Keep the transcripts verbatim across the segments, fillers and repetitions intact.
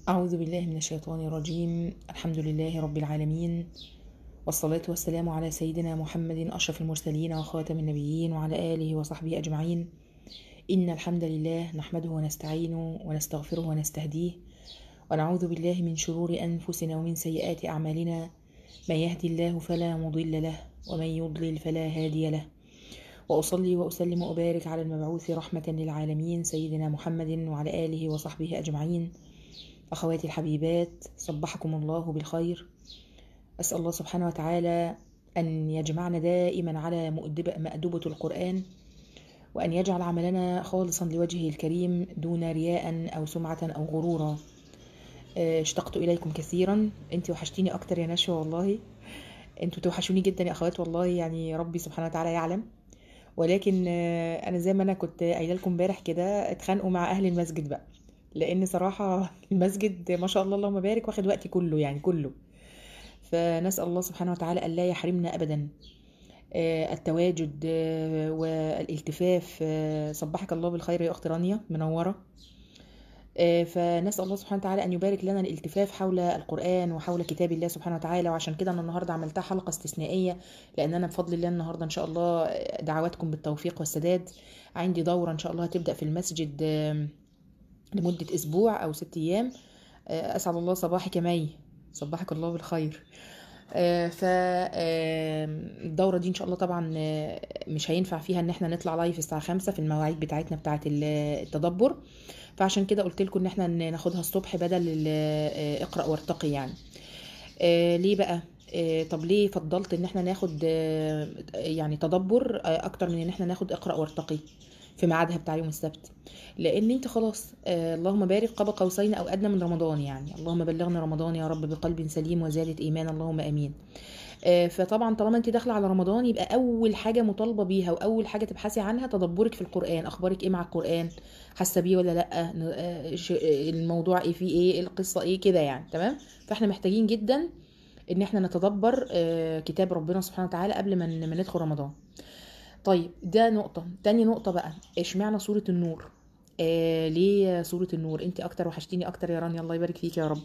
أعوذ بالله من الشيطان الرجيم. الحمد لله رب العالمين، والصلاة والسلام على سيدنا محمد أشرف المرسلين وخاتم النبيين وعلى آله وصحبه أجمعين. إن الحمد لله نحمده ونستعينه ونستغفره ونستهديه، ونعوذ بالله من شرور أنفسنا ومن سيئات أعمالنا. من يهدي الله فلا مضل له، ومن يضلل فلا هادي له. وأصلي وأسلم وأبارك على المبعوث رحمة للعالمين سيدنا محمد وعلى آله وصحبه أجمعين. أخواتي الحبيبات، صبحكم الله بالخير. أسأل الله سبحانه وتعالى أن يجمعنا دائما على مأدبة القرآن، وأن يجعل عملنا خالصا لوجهه الكريم دون رياء أو سمعة أو غرورا. اشتقت إليكم كثيرا، انت وحشتيني أكتر يا نشوى والله. انتوا توحشوني جدا يا أخوات والله، يعني ربي سبحانه وتعالى يعلم. ولكن أنا زي ما أنا كنت قايله لكم امبارح كده، اتخانقوا مع أهل المسجد بقى، لان صراحه المسجد ما شاء الله اللهم بارك واخد وقتي كله يعني كله. فنسال الله سبحانه وتعالى الا يحرمنا ابدا التواجد والالتفاف. صبحك الله بالخير يا اخت رانيا، منوره. فنسال الله سبحانه وتعالى ان يبارك لنا الالتفاف حول القران وحول كتاب الله سبحانه وتعالى. وعشان كده انا النهارده عملتها حلقه استثنائيه، لان انا بفضل الله النهارده ان شاء الله دعواتكم بالتوفيق والسداد. عندي دوره ان شاء الله هتبدا في المسجد لمدة أسبوع أو ست أيام. أسعد الله صباحك مي، صبحك الله بالخير. فالدورة دي إن شاء الله طبعا مش هينفع فيها إن احنا نطلع لايف الساعة خمسة في المواعيد بتاعتنا بتاعت التدبر، فعشان كده قلت لكم إن احنا ناخدها الصبح بدل اقرأ وارتقي يعني. ليه بقى؟ طب ليه فضلت إن احنا ناخد يعني تدبر أكتر من إن احنا ناخد اقرأ وارتقي في ميعادها بتاع يوم السبت؟ لان انت خلاص آه اللهم بارك قاب قوسين او ادنى من رمضان، يعني اللهم بلغنا رمضان يا رب بقلب سليم وزياده ايمان، اللهم امين. آه فطبعا طالما انت داخله على رمضان، يبقى اول حاجه مطالبه بيها واول حاجه تبحثي عنها تدبرك في القران. اخبارك ايه مع القران؟ حاسه بيه ولا لا؟ آه الموضوع ايه فيه ايه؟ القصه ايه كده يعني؟ تمام. فاحنا محتاجين جدا ان احنا نتدبر آه كتاب ربنا سبحانه وتعالى قبل ما ندخل رمضان. طيب ده نقطة. تاني نقطة بقى، اشمعنى سورة النور؟ آه ليه سورة النور؟ انت اكتر وحشتيني اكتر يا رانيا، الله يبارك فيك يا رب.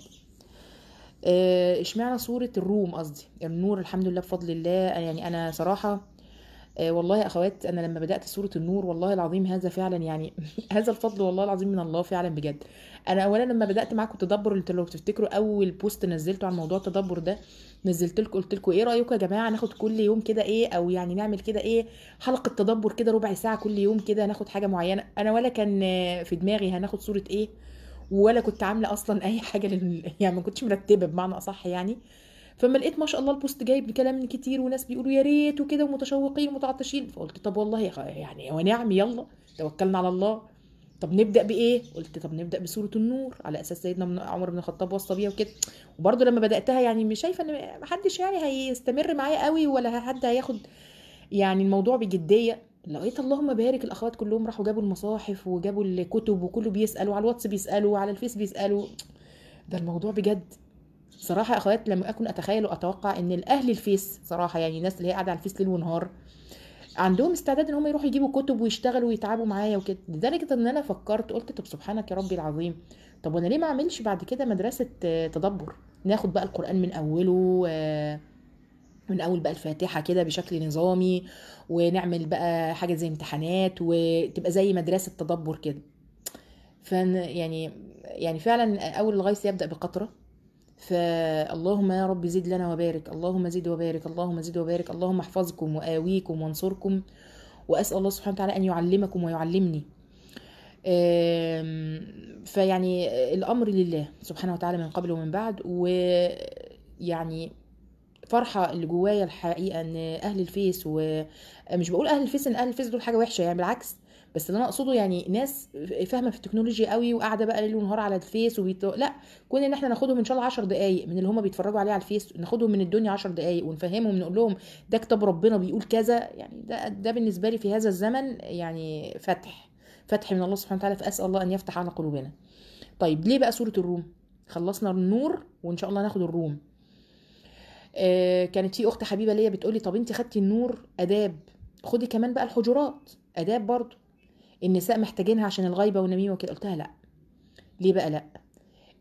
آه اشمعنى سورة الروم؟ قصدي النور. الحمد لله بفضل الله، يعني انا صراحة آه والله يا اخوات، انا لما بدأت سورة النور والله العظيم هذا فعلا يعني هذا الفضل والله العظيم من الله فعلا بجد. انا اولا لما بدأت معاكم تدبر، انتوا لو تفتكروا اول بوست نزلته عن موضوع التدبر ده، نزلت لكم قلت لكم ايه رايكم يا جماعه ناخد كل يوم كده ايه، او يعني نعمل كده ايه، حلقه تدبر كده ربع ساعه كل يوم كده، ناخد حاجه معينه. انا ولا كان في دماغي هناخد سوره ايه، ولا كنت عامله اصلا اي حاجه لل... يعني ما كنتش مرتبه بمعنى اصح يعني. فما لقيت ما شاء الله البوست جايب كلام كتير وناس بيقولوا يا ريت وكده ومتشوقين ومتعطشين، فقلت طب والله يا خ- يعني ونعم، يلا توكلنا على الله. طب نبدا بايه؟ قلت طب نبدا بسوره النور، على اساس سيدنا من- عمر بن الخطاب وصى بيها وكده. وبرضه لما بداتها يعني مش شايفه ان محدش يعني هيستمر معايا قوي، ولا حد هياخد يعني الموضوع بجديه. لقيت اللهم بارك الاخوات كلهم راحوا جابوا المصاحف وجابوا الكتب، وكله بيسالوا على الواتس بيسالوا وعلى الفيس بيسالوا. ده الموضوع بجد صراحه يا اخوات لم اكن اتخيل واتوقع ان الاهل الفيس صراحه، يعني الناس اللي هي قاعده على الفيس ليل ونهار، عندهم استعداد ان هم يروحوا يجيبوا كتب ويشتغلوا ويتعبوا معايا وكده. لدرجه ان انا فكرت قلت طب سبحانك يا ربي العظيم، طب وانا ليه ما اعملش بعد كده مدرسه آه، تدبر؟ ناخد بقى القران من اوله، آه، من اول بقى الفاتحه كده بشكل نظامي، ونعمل بقى حاجه زي امتحانات وتبقى زي مدرسه تدبر كده. فن يعني يعني فعلا اول الغيث يبدا بقطره. فاللهم يا رب زد لنا وبارك، اللهم زد وبارك، اللهم زد وبارك، اللهم احفظكم واويكم وانصركم، واسال الله سبحانه وتعالى ان يعلمكم ويعلمني. آم، فيعني الامر لله سبحانه وتعالى من قبل ومن بعد. ويعني فرحه اللي جوايا الحقيقه ان اهل الفيس، ومش بقول اهل الفيس ان اهل الفيس دول حاجه وحشه يعني، بالعكس. بس اللي انا اقصده يعني ناس فاهمه في التكنولوجيا قوي وقاعده بقى ليل ونهار على الفيس وبيت... لا، كون ان احنا ناخدهم ان شاء الله عشر دقائق من اللي هم بيتفرجوا عليه على الفيس، ناخدهم من الدنيا عشر دقائق ونفهمهم، نقول لهم ده كتاب ربنا بيقول كذا، يعني ده ده بالنسبه لي في هذا الزمن يعني فتح فتح من الله سبحانه وتعالى. فاسال الله ان يفتح على قلوبنا. طيب ليه بقى سوره الروم؟ خلصنا النور وان شاء الله ناخد الروم. آه كانت في اخت حبيبه ليا بتقولي طب انت خدتي النور اداب، خدي كمان بقى الحجرات اداب برضو، النساء محتاجينها عشان الغيبه والنميمه وكده. قلت لها لا. ليه بقى لا؟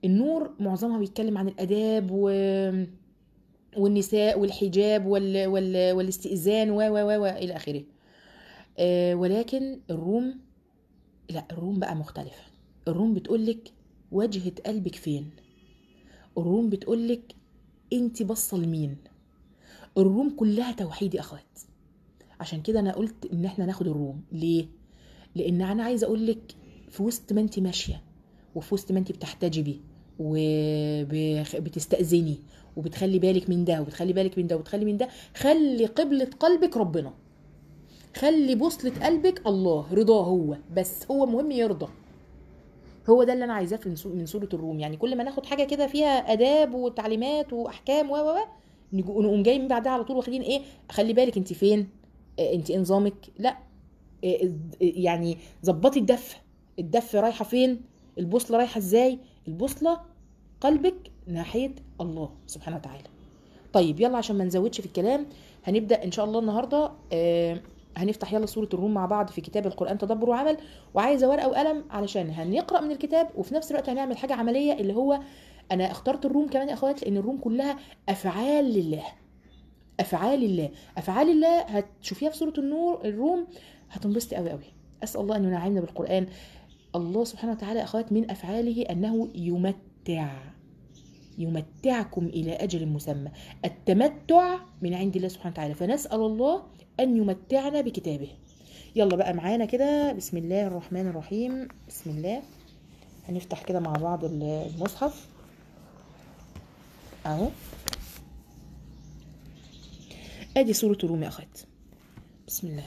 النور معظمها بيتكلم عن الآداب و... والنساء والحجاب وال... وال... والاستئذان و و و إلى آخره. آه ولكن الروم لا، الروم بقى مختلفة. الروم بتقولك وجهة قلبك فين. الروم بتقولك انت بصة لمين. الروم كلها توحيد يا أخوات. عشان كده أنا قلت إن احنا ناخد الروم. ليه؟ لأن أنا عايزة أقولك في وسط ما انت ماشية، وفي وسط ما انت بتحتجبي وبتستأذني وبتخلي بالك من ده وبتخلي بالك من ده وبتخلي من ده، خلي قبلة قلبك ربنا، خلي بوصلة قلبك الله، رضاه هو بس، هو مهم يرضى. هو ده اللي انا عايزاه من سورة الروم. يعني كل ما ناخد حاجة كده فيها آداب وتعليمات واحكام و و نقوم جاي من بعدها على طول واخدين ايه، خلي بالك انت فين، اه انت ايه نظامك، لا اه يعني ظبطي الدفة. الدفة رايحة فين، البوصلة رايحة ازاي، البوصلة قلبك ناحية الله سبحانه وتعالى. طيب يلا عشان ما نزودش في الكلام، هنبدأ ان شاء الله النهاردة. آه هنفتح يلا سورة الروم مع بعض في كتاب القرآن تدبر وعمل. وعايزة ورقة وقلم علشان هنقرأ من الكتاب وفي نفس الوقت هنعمل حاجة عملية، اللي هو انا اخترت الروم كمان يا اخوات لان الروم كلها افعال لله. افعال الله، افعال الله هتشوفيها في سورة النور الروم، هتنبسطي قوي قوي. اسأل الله ان ينعمنا بالقرآن. الله سبحانه وتعالى يا اخوات من افعاله انه يمتع، يمتعكم إلى أجل مسمى. التمتع من عند الله سبحانه وتعالى، فنسأل الله أن يمتعنا بكتابه. يلا بقى معانا كده، بسم الله الرحمن الرحيم. بسم الله. هنفتح كده مع بعض المصحف اهو. ادي سورة الروم يا اخوات. بسم الله.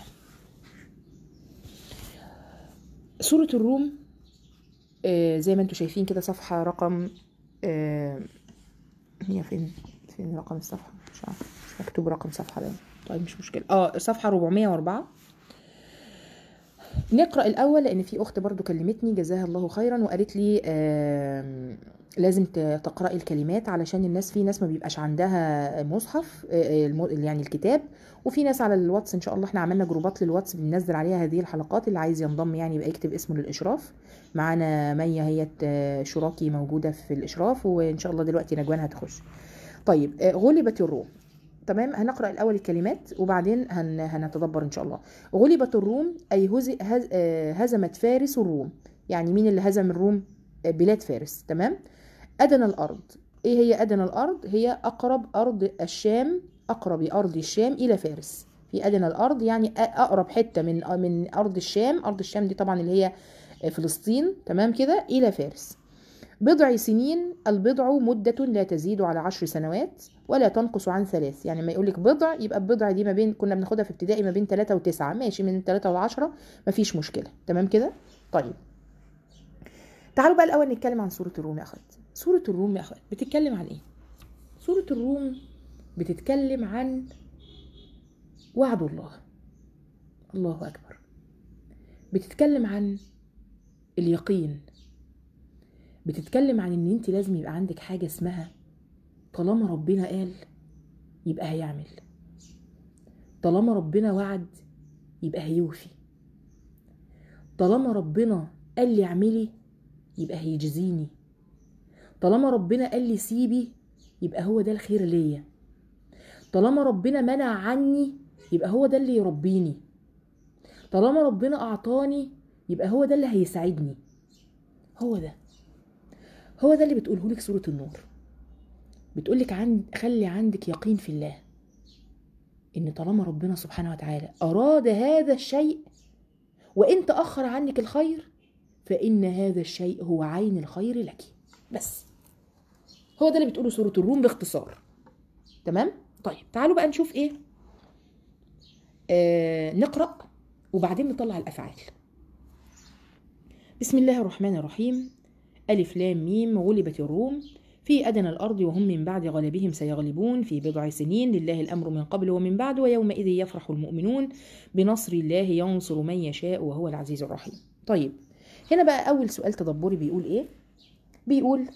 سورة الروم آه زي ما انتم شايفين كده، صفحة رقم آه هي فين فين رقم الصفحة، مش عارفة، مش مكتوب رقم صفحة ده. طيب مش مشكلة، اه صفحة أربعمية وأربعة. نقرأ الأول لأن في أخت برضو كلمتني جزاها الله خيرا وقالت لي آه لازم تقرأي الكلمات علشان الناس، في ناس ما بيبقاش عندها مصحف آه يعني الكتاب، وفي ناس على الواتس. إن شاء الله احنا عملنا جروبات للواتس بننزل عليها هذه الحلقات، اللي عايز ينضم يعني يبقى يكتب اسمه للإشراف. معانا مية هي شراكي موجودة في الإشراف، وإن شاء الله دلوقتي نجوان هتخش. طيب آه غلبت الروم. تمام. هنقرأ الأول الكلمات وبعدين هن... هنتدبر إن شاء الله. غلبت الروم أي هز... هز... هزمت فارس الروم. يعني مين اللي هزم الروم؟ بلاد فارس. تمام. أدنى الأرض. إيه هي أدنى الأرض؟ هي أقرب أرض الشام، أقرب أرض الشام إلى فارس. في أدنى الأرض يعني أقرب حتة من من أرض الشام. أرض الشام دي طبعا اللي هي فلسطين. تمام كده، إلى فارس. بضع سنين. البضع مدة لا تزيد على عشر سنوات ولا تنقص عن ثلاث. يعني ما يقولك بضع يبقى البضع دي ما بين، كنا بناخدها في ابتدائي ما بين ثلاثة وتسعة، ماشي، من ثلاثة وعشرة مفيش مشكلة. تمام كده. طيب تعالوا بقى الأول نتكلم عن سورة الروم يا أخوات. سورة الروم يا أخوات بتتكلم عن إيه؟ سورة الروم بتتكلم عن وعد الله. الله أكبر. بتتكلم عن اليقين. بتتكلم عن ان انت لازم يبقى عندك حاجة اسمها طالما ربنا قال يبقى هيعمل، طالما ربنا وعد يبقى هيوفي، طالما ربنا قال لي اعملي يبقى هيجزيني، طالما ربنا قال لي سيبي يبقى هو ده الخير ليا، طالما ربنا منع عني يبقى هو ده اللي يربيني، طالما ربنا اعطاني يبقى هو ده اللي هيساعدني. هو ده هو ده اللي بتقوله لك سورة النور. بتقولك عند خلي عندك يقين في الله، ان طالما ربنا سبحانه وتعالى اراد هذا الشيء وان تأخر عنك الخير فان هذا الشيء هو عين الخير لك. بس هو ده اللي بتقوله سورة الروم باختصار. تمام. طيب تعالوا بقى نشوف ايه، آه نقرأ وبعدين نطلع الافعال. بسم الله الرحمن الرحيم. ألف لام ميم. غلبت الروم في أدنى الأرض وهم من بعد غلبهم سيغلبون في بضع سنين لله الأمر من قبل ومن بعد ويومئذ يفرح المؤمنون بنصر الله ينصر من يشاء وهو العزيز الرحيم. طيب هنا بقى أول سؤال تدبري بيقول إيه؟ بيقول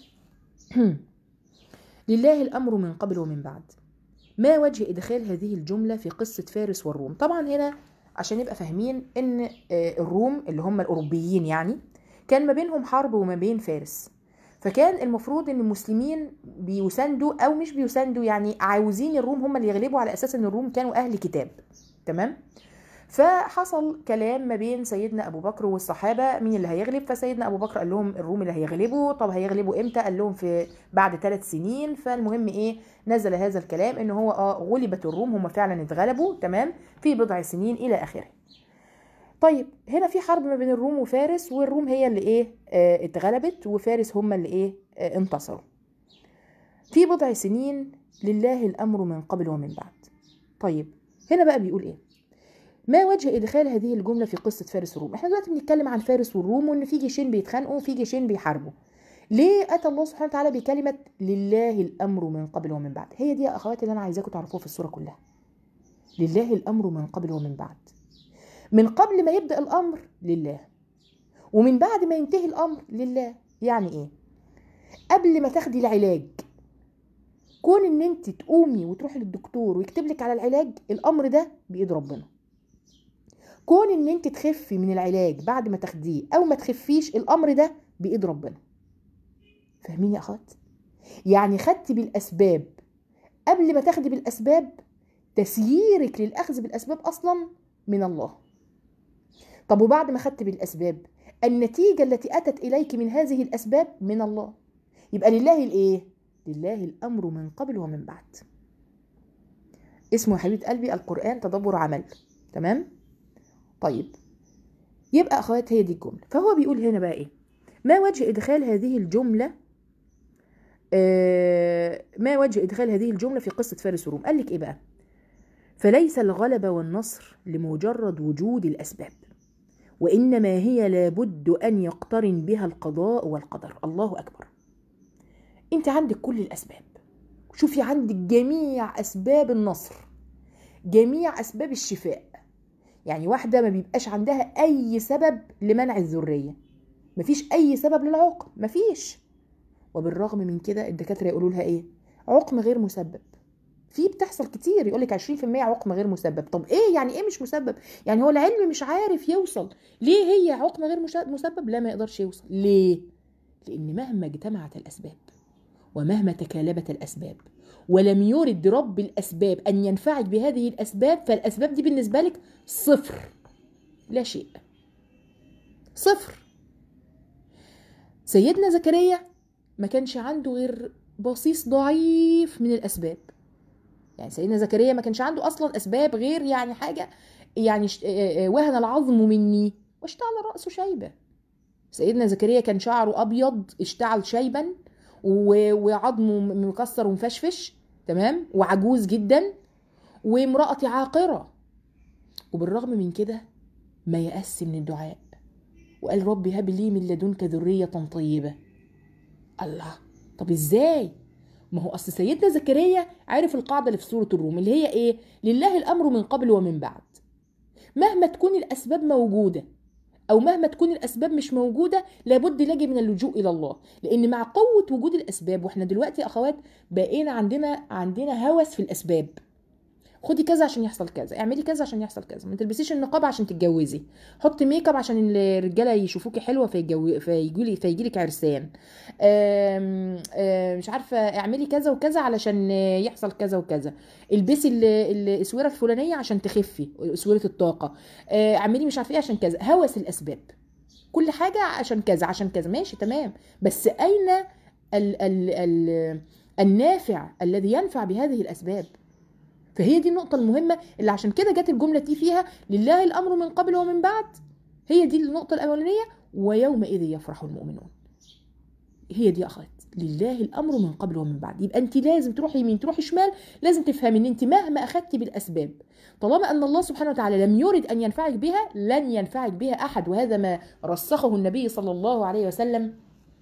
لله الأمر من قبل ومن بعد. ما وجه إدخال هذه الجملة في قصة فارس والروم؟ طبعا هنا عشان نبقى فاهمين إن الروم اللي هم الأوروبيين يعني كان ما بينهم حرب وما بين فارس، فكان المفروض ان المسلمين بيساندوا او مش بيساندوا، يعني عاوزين الروم هم اللي يغلبوا على اساس ان الروم كانوا اهل كتاب. تمام. فحصل كلام ما بين سيدنا ابو بكر والصحابه مين اللي هيغلب. فسيدنا ابو بكر قال لهم الروم اللي هيغلبوا. طب هيغلبوا امتى؟ قال لهم في بعد ثلاث سنين. فالمهم ايه، نزل هذا الكلام ان هو اه غلبت الروم، هم فعلا اتغلبوا تمام في بضع سنين الى اخره. طيب هنا في حرب ما بين الروم وفارس، والروم هي اللي ايه اه اتغلبت، وفارس هم اللي ايه اه انتصروا في بضع سنين. لله الامر من قبل ومن بعد. طيب هنا بقى بيقول ايه، ما وجه ادخال هذه الجمله في قصه فارس والروم؟ احنا دلوقتي بنتكلم عن فارس والروم، وان في جيشين بيتخانقوا وفي جيشين بيحاربوا. ليه اتى الله سبحانه وتعالى بكلمه لله الامر من قبل ومن بعد؟ هي دي يا اخواتي اللي انا عايزاكم تعرفوها في السوره كلها. لله الامر من قبل ومن بعد. من قبل ما يبدا الامر لله، ومن بعد ما ينتهي الامر لله. يعني ايه؟ قبل ما تاخدي العلاج، كون ان انت تقومي وتروحي للدكتور ويكتب لك على العلاج، الامر ده بايد ربنا. كون ان انت تخفي من العلاج بعد ما تاخديه او ما تخفيش، الامر ده بايد ربنا. فاهمين يا اخوات؟ يعني خدتي بالاسباب قبل ما تاخدي بالاسباب، تسييرك للاخذ بالاسباب اصلا من الله. طب وبعد ما خدت بالاسباب، النتيجه التي اتت اليك من هذه الاسباب من الله. يبقى لله الايه؟ لله الامر من قبل ومن بعد. اسمه يا حبيبه قلبي القران تدبر عمل. تمام. طيب يبقى اخوات هي دي الجمله. فهو بيقول هنا بقى ايه، ما وجه ادخال هذه الجمله آه ما وجه ادخال هذه الجمله في قصه فارس وروم؟ قال لك ايه بقى، فليس الغلبه والنصر لمجرد وجود الاسباب، وانما هي لابد ان يقترن بها القضاء والقدر. الله اكبر. انت عندك كل الاسباب، شوفي عندك جميع اسباب النصر، جميع اسباب الشفاء. يعني واحدة ما بيبقاش عندها أي سبب لمنع الذرية، مفيش أي سبب للعقم، مفيش. وبالرغم من كده الدكاترة يقولوا لها إيه؟ عقم غير مسبب. في بتحصل كتير يقولك عشرين في المية عقم غير مسبب. طب إيه يعني إيه مش مسبب؟ يعني هو العلم مش عارف يوصل ليه هي عقم غير مسبب؟ لا، ما يقدرش يوصل. ليه؟ لأن مهما اجتمعت الأسباب ومهما تكالبت الأسباب ولم يرد رب الأسباب أن ينفعك بهذه الأسباب، فالأسباب دي بالنسبة لك صفر، لا شيء، صفر. سيدنا زكريا ما كانش عنده غير بصيص ضعيف من الأسباب. يعني سيدنا زكريا ما كانش عنده أصلا أسباب غير يعني حاجة، يعني وهن العظم مني واشتعل رأسه شيبة. سيدنا زكريا كان شعره أبيض اشتعل شيبا، وعظمه مكسر ومفشفش تمام، وعجوز جدا، وامرأتي عاقرة. وبالرغم من كده ما يأس من الدعاء، وقال ربي هب لي من لدنك ذرية طيبة. الله، طب ازاي؟ ما هو اصل سيدنا زكريا عارف القاعدة اللي في سورة الروم اللي هي ايه؟ لله الامر من قبل ومن بعد. مهما تكون الاسباب موجودة او مهما تكون الاسباب مش موجودة، لابد لاجي من اللجوء الى الله. لان مع قوة وجود الاسباب، واحنا دلوقتي اخوات بقينا عندنا عندنا هوس في الاسباب. خدي كذا عشان يحصل كذا، اعملي كذا عشان يحصل كذا، ما تلبسيش النقاب عشان تتجوزي، حطي ميك اب عشان الرجاله يشوفوكي حلوه فيجو فيجولي فيجيلك عرسان، آم آم مش عارفه اعملي كذا وكذا علشان يحصل كذا وكذا، البسي الاسوره الفلانيه عشان تخفي اسوره الطاقه، اعملي مش عارفه ايه عشان كذا. هوس الاسباب، كل حاجه عشان كذا عشان كذا، ماشي تمام، بس اين ال ال ال النافع الذي ينفع بهذه الاسباب؟ فهي دي النقطة المهمة اللي عشان كده جت الجملة دي فيها لله الأمر من قبل ومن بعد. هي دي النقطة الأولانية، ويومئذ يفرح المؤمنون. هي دي يا أخوات، لله الأمر من قبل ومن بعد. يبقى أنت لازم تروحي يمين تروحي شمال، لازم تفهمي أن أنت مهما أخدتي بالأسباب، طالما أن الله سبحانه وتعالى لم يرد أن ينفعك بها، لن ينفعك بها أحد. وهذا ما رسخه النبي صلى الله عليه وسلم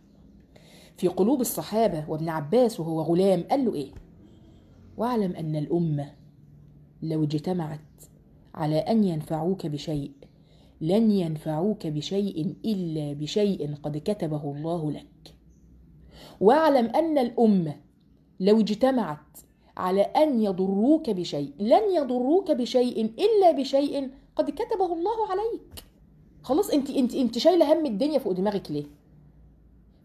في قلوب الصحابة. وابن عباس وهو غلام قال له إيه؟ واعلم أن الأمة لو اجتمعت على أن ينفعوك بشيء لن ينفعوك بشيء إلا بشيء قد كتبه الله لك. واعلم أن الأمة لو اجتمعت على أن يضروك بشيء لن يضروك بشيء إلا بشيء قد كتبه الله عليك. خلاص، انت انت انت شايله هم الدنيا فوق دماغك ليه؟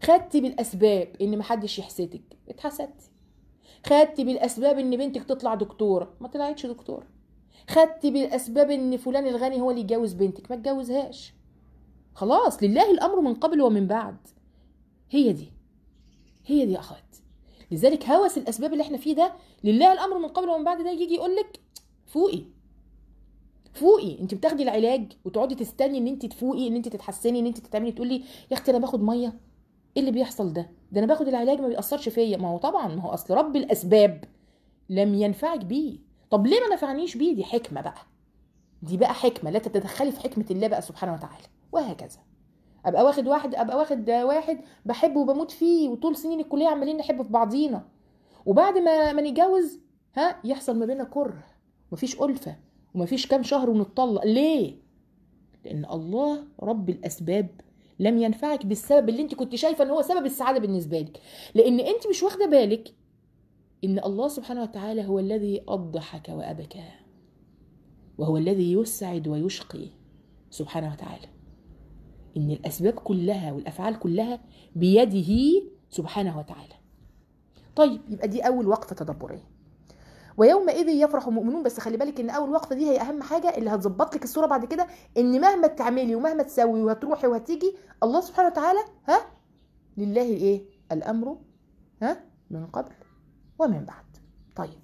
خدتي بالاسباب ان محدش يحسدك، اتحسدتي. خدتي بالاسباب ان بنتك تطلع دكتوره، ما طلعتش دكتوره. خدتي بالاسباب ان فلان الغني هو اللي يتجوز بنتك، ما اتجوزهاش. خلاص، لله الامر من قبل ومن بعد. هي دي هي دي يا اخوات. لذلك هوس الاسباب اللي احنا فيه ده، لله الامر من قبل ومن بعد، ده يجي يقول لك فوقي فوقي. انت بتاخدي العلاج وتقعدي تستني ان انت تفوقي، ان انت تتحسني، ان انت تتعملي، تقولي يا اختي انا باخد ميه، ايه اللي بيحصل ده؟ ده انا باخد العلاج ما بيأثرش فيا. ما هو طبعا، ما هو اصل رب الاسباب لم ينفعك بيه. طب ليه ما نفعنيش بيه؟ دي حكمه بقى، دي بقى حكمه، لا تتدخلي في حكمه الله بقى سبحانه وتعالى. وهكذا ابقى واخد واحد ابقى واخد واحد بحبه وبموت فيه، وطول سنين الكليه عمالين نحب في بعضينا، وبعد ما ما نتجوز ها يحصل ما بيننا كره، مفيش ألفة، ومفيش كام شهر ونتطلق. ليه؟ لأن الله رب الأسباب لم ينفعك بالسبب اللي انت كنت شايفه ان هو سبب السعاده بالنسبه لك، لان انت مش واخده بالك ان الله سبحانه وتعالى هو الذي اضحك وابكى، وهو الذي يسعد ويشقي سبحانه وتعالى. ان الاسباب كلها والافعال كلها بيده سبحانه وتعالى. طيب، يبقى دي اول وقفه تدبريه. ويومئذ يفرح المؤمنون. بس خلي بالك ان اول وقفه دي هي اهم حاجه اللي هتظبط لك الصوره بعد كده، ان مهما تعملي ومهما تسوي وهتروحي وهتيجي، الله سبحانه وتعالى ها لله ايه الامر ها من قبل ومن بعد. طيب،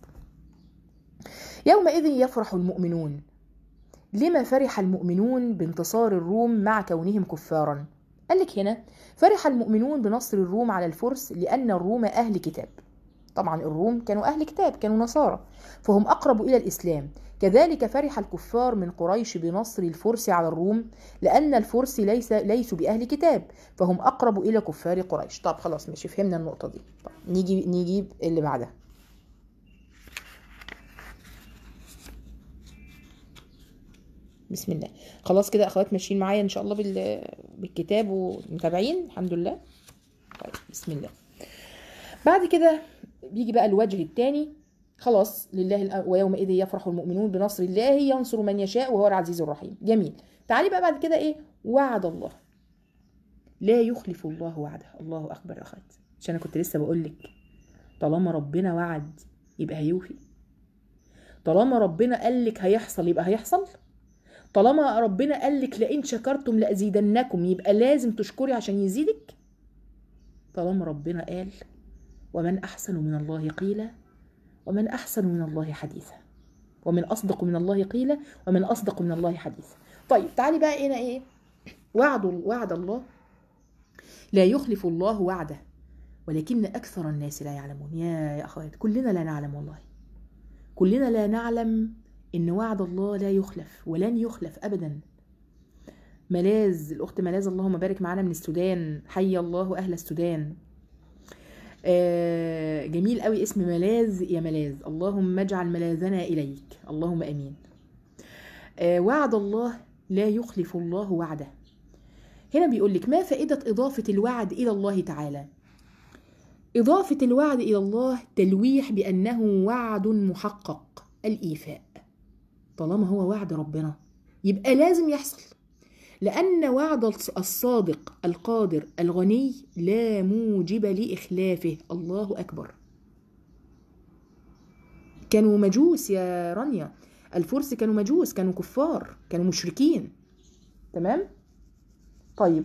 يومئذ يفرح المؤمنون. لما فرح المؤمنون بانتصار الروم مع كونهم كفارا؟ قال لك هنا فرح المؤمنون بنصر الروم على الفرس لأن الروم أهل كتاب. طبعا الروم كانوا أهل كتاب، كانوا نصارى، فهم أقرب إلى الإسلام. كذلك فرح الكفار من قريش بنصر الفرس على الروم لأن الفرس ليس ليسوا بأهل كتاب، فهم أقرب إلى كفار قريش. طب خلاص ماشي، فهمنا النقطة دي. طب نيجي نجيب اللي بعدها. بسم الله. خلاص كده اخوات ماشيين معايا ان شاء الله بالكتاب ومتابعين الحمد لله. طيب بسم الله. بعد كده بيجي بقى الوجه الثاني. خلاص، لله ويومئذ يفرح المؤمنون بنصر الله ينصر من يشاء وهو العزيز الرحيم. جميل. تعالي بقى بعد كده ايه؟ وعد الله لا يخلف الله وعده. الله اكبر يا اخوات، عشان انا كنت لسه بقول لك طالما ربنا وعد يبقى هيوفي. طالما ربنا قال لك هيحصل يبقى هيحصل. طالما ربنا قال لك لئن شكرتم لأزيدنكم يبقى لازم تشكري عشان يزيدك. طالما ربنا قال ومن أحسن من الله قيلا ومن أحسن من الله حديثا ومن أصدق من الله قيلا ومن أصدق من الله حديثا. طيب تعالي بقى هنا إيه؟ وعد وعد الله لا يخلف الله وعده ولكن أكثر الناس لا يعلمون. يا يا أخوات، كلنا لا نعلم، والله كلنا لا نعلم إن وعد الله لا يخلف ولن يخلف أبدا. ملاذ، الأخت ملاذ اللهم بارك معانا من السودان، حي الله أهل السودان. آه جميل قوي اسم ملاذ يا ملاذ، اللهم اجعل ملاذنا إليك، اللهم أمين. آه وعد الله لا يخلف الله وعده. هنا بيقول لك ما فائدة إضافة الوعد إلى الله تعالى؟ إضافة الوعد إلى الله تلويح بأنه وعد محقق الإيفاء. طالما هو وعد ربنا يبقى لازم يحصل، لأن وعد الصادق القادر الغني لا موجب لإخلافه. الله أكبر. كانوا مجوس يا رانيا، الفرس كانوا مجوس، كانوا كفار، كانوا مشركين. تمام؟ طيب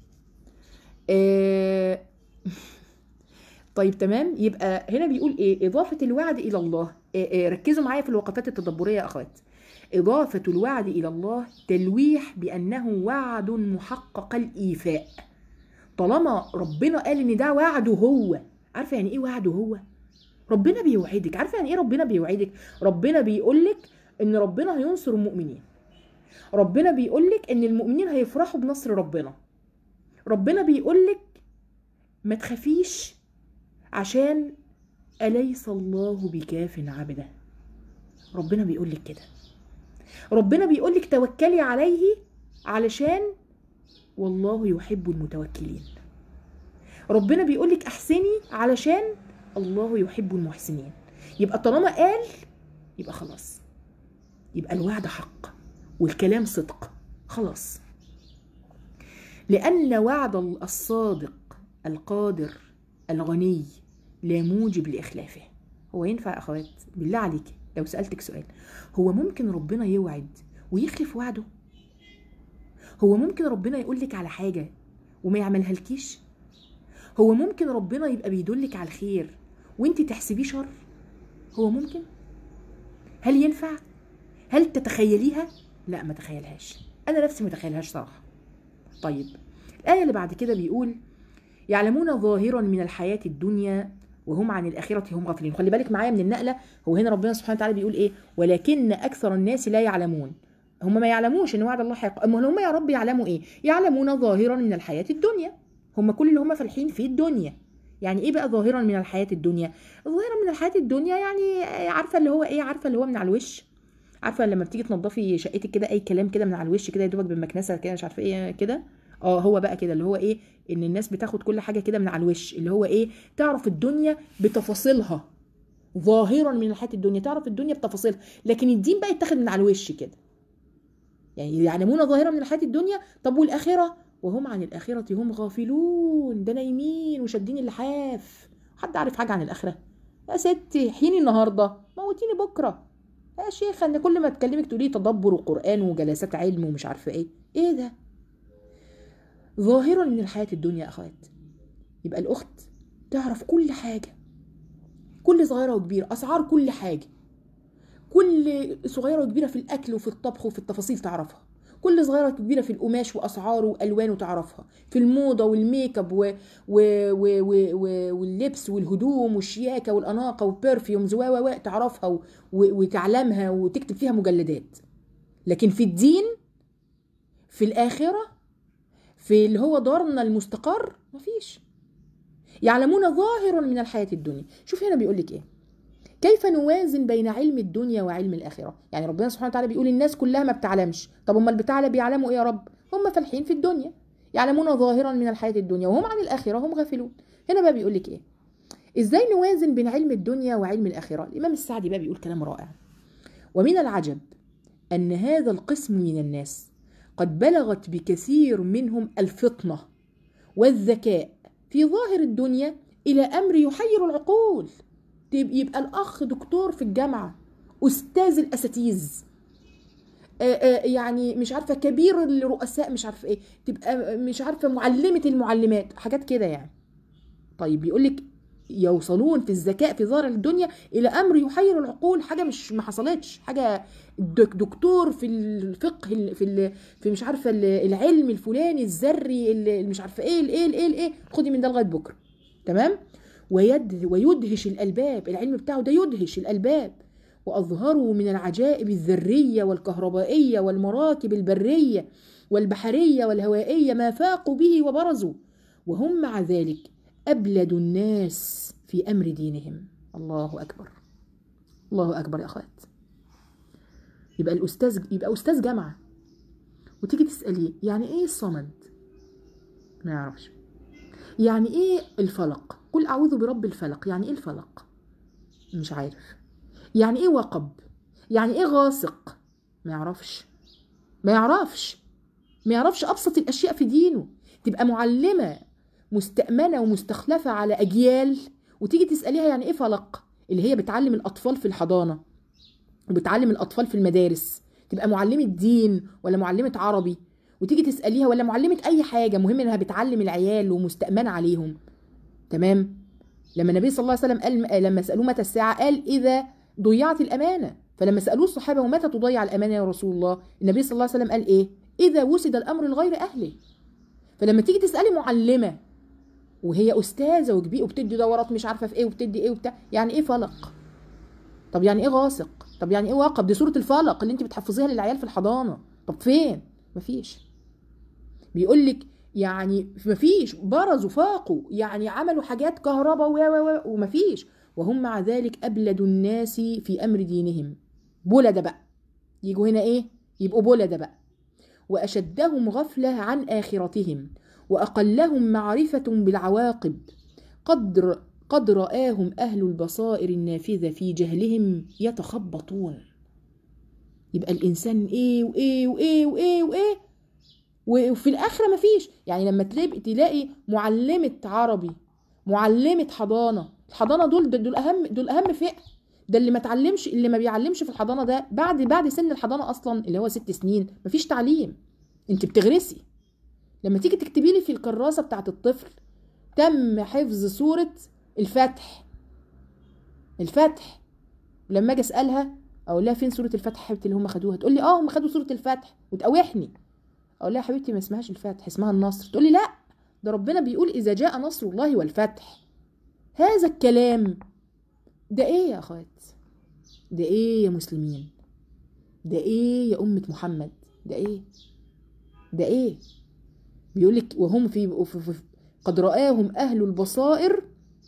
آه طيب تمام. يبقى هنا بيقول ايه؟ إضافة الوعد إلى الله. آه آه ركزوا معايا في الوقفات التدبرية يا أخوات. إضافة الوعد إلى الله تلويح بأنه وعد محقق الإيفاء. طالما ربنا قال إن ده وعده هو، عارفة يعني إيه وعده هو؟ ربنا بيوعدك. عارفة يعني إيه ربنا بيوعدك؟ ربنا بيقولك إن ربنا هينصر المؤمنين. ربنا بيقولك إن المؤمنين هيفرحوا بنصر ربنا. ربنا بيقولك ما تخافيش عشان أليس الله بكاف عبده. ربنا بيقولك كده. ربنا بيقولك توكلي عليه علشان والله يحب المتوكلين. ربنا بيقولك احسني علشان الله يحب المحسنين. يبقى طالما قال يبقى خلاص، يبقى الوعد حق والكلام صدق. خلاص، لأن وعد الصادق القادر الغني لا موجب لإخلافه. هو ينفع يا أخوات بالله عليك لو سألتك سؤال، هو ممكن ربنا يوعد ويخلف وعده؟ هو ممكن ربنا يقولك على حاجة وما يعملها لكيش؟ هو ممكن ربنا يبقى بيدلك على الخير وانت تحسبيه شر؟ هو ممكن؟ هل ينفع؟ هل تتخيليها؟ لا ما تخيلهاش، انا نفسي ما تخيلهاش صراحة. طيب الآية اللي بعد كده بيقول يعلمون ظاهرا من الحياة الدنيا وهم عن الآخرة هم غافلين. خلي بالك معايا من النقلة، هو هنا ربنا سبحانه وتعالى بيقول ايه؟ ولكن أكثر الناس لا يعلمون. هم ما يعلموش ان وعد الله حق، اما هم يا رب يعلموا ايه؟ يعلمون ظاهرا من الحياة الدنيا. هم كل اللي هم فالحين في الدنيا. يعني ايه بقى ظاهرا من الحياة الدنيا؟ ظاهرا من الحياة الدنيا يعني عارفة اللي هو ايه؟ عارفة اللي هو من على الوش. عارفة لما بتيجي تنظفي شقتك كده اي كلام كده من على الوش كده يا دوبك بالمكنسة كده مش عارفة ايه كده. اه هو بقى كده اللي هو ايه؟ ان الناس بتاخد كل حاجة كده من على الوش، اللي هو ايه؟ تعرف الدنيا بتفاصيلها. ظاهرا من الحياة الدنيا، تعرف الدنيا بتفاصيلها، لكن الدين بقى يتاخد من على الوش كده. يعني يعلمون ظاهرا من الحياة الدنيا، طب والآخرة؟ وهم عن الآخرة هم غافلون. ده نايمين وشادين اللحاف. حد عارف حاجة عن الآخرة؟ يا ستي حيني النهاردة موتيني بكرة. يا شيخة ان كل ما تكلمك تقولي تدبر وقرآن وجلسات علم ومش عارفة ايه. ايه ده؟ ظاهرا من الحياة الدنيا يا اخوات. يبقى الأخت تعرف كل حاجة، كل صغيرة وكبيرة، أسعار كل حاجة، كل صغيرة وكبيرة في الأكل وفي الطبخ وفي التفاصيل تعرفها، كل صغيرة وكبيرة في القماش وأسعاره وألوانه تعرفها، في الموضة والميك اب و... و... و... و... و... واللبس والهدوم والشياكة والأناقة والبرفيومز و و و تعرفها و... و... وتعلمها وتكتب فيها مجلدات. لكن في الدين، في الآخرة، في اللي هو دارنا المستقر، مفيش. يعلمون ظاهرا من الحياة الدنيا. شوف هنا بيقولك ايه؟ كيف نوازن بين علم الدنيا وعلم الآخرة؟ يعني ربنا سبحانه وتعالى بيقول الناس كلها ما بتعلمش، طب هم اللي بتعلم بيعلموا ايه يا رب؟ هم فالحين في الدنيا، يعلمون ظاهرا من الحياة الدنيا وهم عن الآخرة هم غافلون. هنا بقى بيقول لك ايه؟ ازاي نوازن بين علم الدنيا وعلم الآخرة؟ الإمام السعدي بقى بيقول كلام رائع: ومن العجب أن هذا القسم من الناس قد بلغت بكثير منهم الفطنة والذكاء في ظاهر الدنيا إلى أمر يحير العقول. يبقى الأخ دكتور في الجامعة، أستاذ الأساتيز، يعني مش عارفة كبير الرؤساء، مش عارفة ايه، تبقى مش عارفة معلمة المعلمات، حاجات كده يعني. طيب بيقولك يوصلون في الذكاء في ظاهر الدنيا إلى أمر يحير العقول، حاجة مش ما حصلتش، حاجة دكتور في الفقه في في مش عارفة العلم الفلاني الذري اللي مش عارفة ايه الايه الايه الايه، خدي من ده لغاية بكرة. تمام؟ ويدهش الألباب، العلم بتاعه ده يدهش الألباب. وأظهروا من العجائب الذرية والكهربائية والمراكب البرية والبحرية والهوائية ما فاقوا به وبرزوا، وهم مع ذلك أبلد الناس في أمر دينهم. الله أكبر، الله أكبر يا أخوات. يبقى الأستاذ يبقى أستاذ جامعة وتيجي تسأليه يعني إيه الصمد؟ ما يعرفش. يعني إيه الفلق؟ قل أعوذ برب الفلق، يعني إيه الفلق؟ مش عارف. يعني إيه وقب؟ يعني إيه غاسق؟ ما يعرفش. ما يعرفش ما يعرفش أبسط الأشياء في دينه. تبقى معلمة مستأمنة ومستخلفة على أجيال وتيجي تسأليها يعني إيه فلق، اللي هي بتعلم الأطفال في الحضانة وبتعلم الأطفال في المدارس، تبقى معلمة دين ولا معلمة عربي، وتيجي تسأليها ولا معلمة أي حاجة، مهم إنها بتعلم العيال ومستأمنة عليهم. تمام؟ لما النبي صلى الله عليه وسلم قال، لما سألوه متى الساعة قال إذا ضيعت الأمانة. فلما سألوه الصحابة ومتى تضيع الأمانة يا رسول الله، النبي صلى الله عليه وسلم قال إيه؟ إذا وسد الأمر لغير أهله. فلما تيجي تسألي معلمة وهي أستاذة وكبيرة وبتدي دورات مش عارفة في إيه وبتدي إيه وبتاع، يعني إيه فلق؟ طب يعني إيه غاسق؟ طب يعني إيه وقب؟ دي سورة الفلق اللي أنت بتحفظيها للعيال في الحضانة. طب فين؟ مفيش. بيقولك يعني مفيش، برزوا فاقوا، يعني عملوا حاجات كهرباء و و ومفيش، وهم مع ذلك أبلد الناس في أمر دينهم. بلد بقى، يجوا هنا إيه؟ يبقوا بلد بقى. وأشدهم غفلة عن آخرتهم وأقلهم معرفة بالعواقب. قد قد رآهم أهل البصائر النافذة في جهلهم يتخبطون. يبقى الإنسان إيه وإيه وإيه وإيه وإيه، وفي الاخره مفيش. يعني لما تلاقي تلاقي معلمه عربي، معلمه حضانه، الحضانه دول دول اهم دول اهم فئه. ده اللي ما اتعلمش، اللي ما بيعلمش في الحضانه ده بعد بعد سن الحضانه اصلا اللي هو ست سنين مفيش تعليم، انت بتغرسي. لما تيجي تكتبي لي في الكراسه بتاعت الطفل تم حفظ سوره الفتح، الفتح، لما اجي اسالها اقول لها فين سوره الفتح حبيبتي اللي هم خدوها، تقول لي اه هم خدوا سوره الفتح وتقاوحني. اقول لها حبيبتي ما اسمهاش الفتح، اسمها النصر. تقول لي لا ده ربنا بيقول اذا جاء نصر الله والفتح. هذا الكلام ده ايه يا اخوات؟ ده ايه يا مسلمين؟ ده ايه يا امه محمد؟ ده ايه؟ ده ايه؟ بيقول لك وهم في قد رآهم اهل البصائر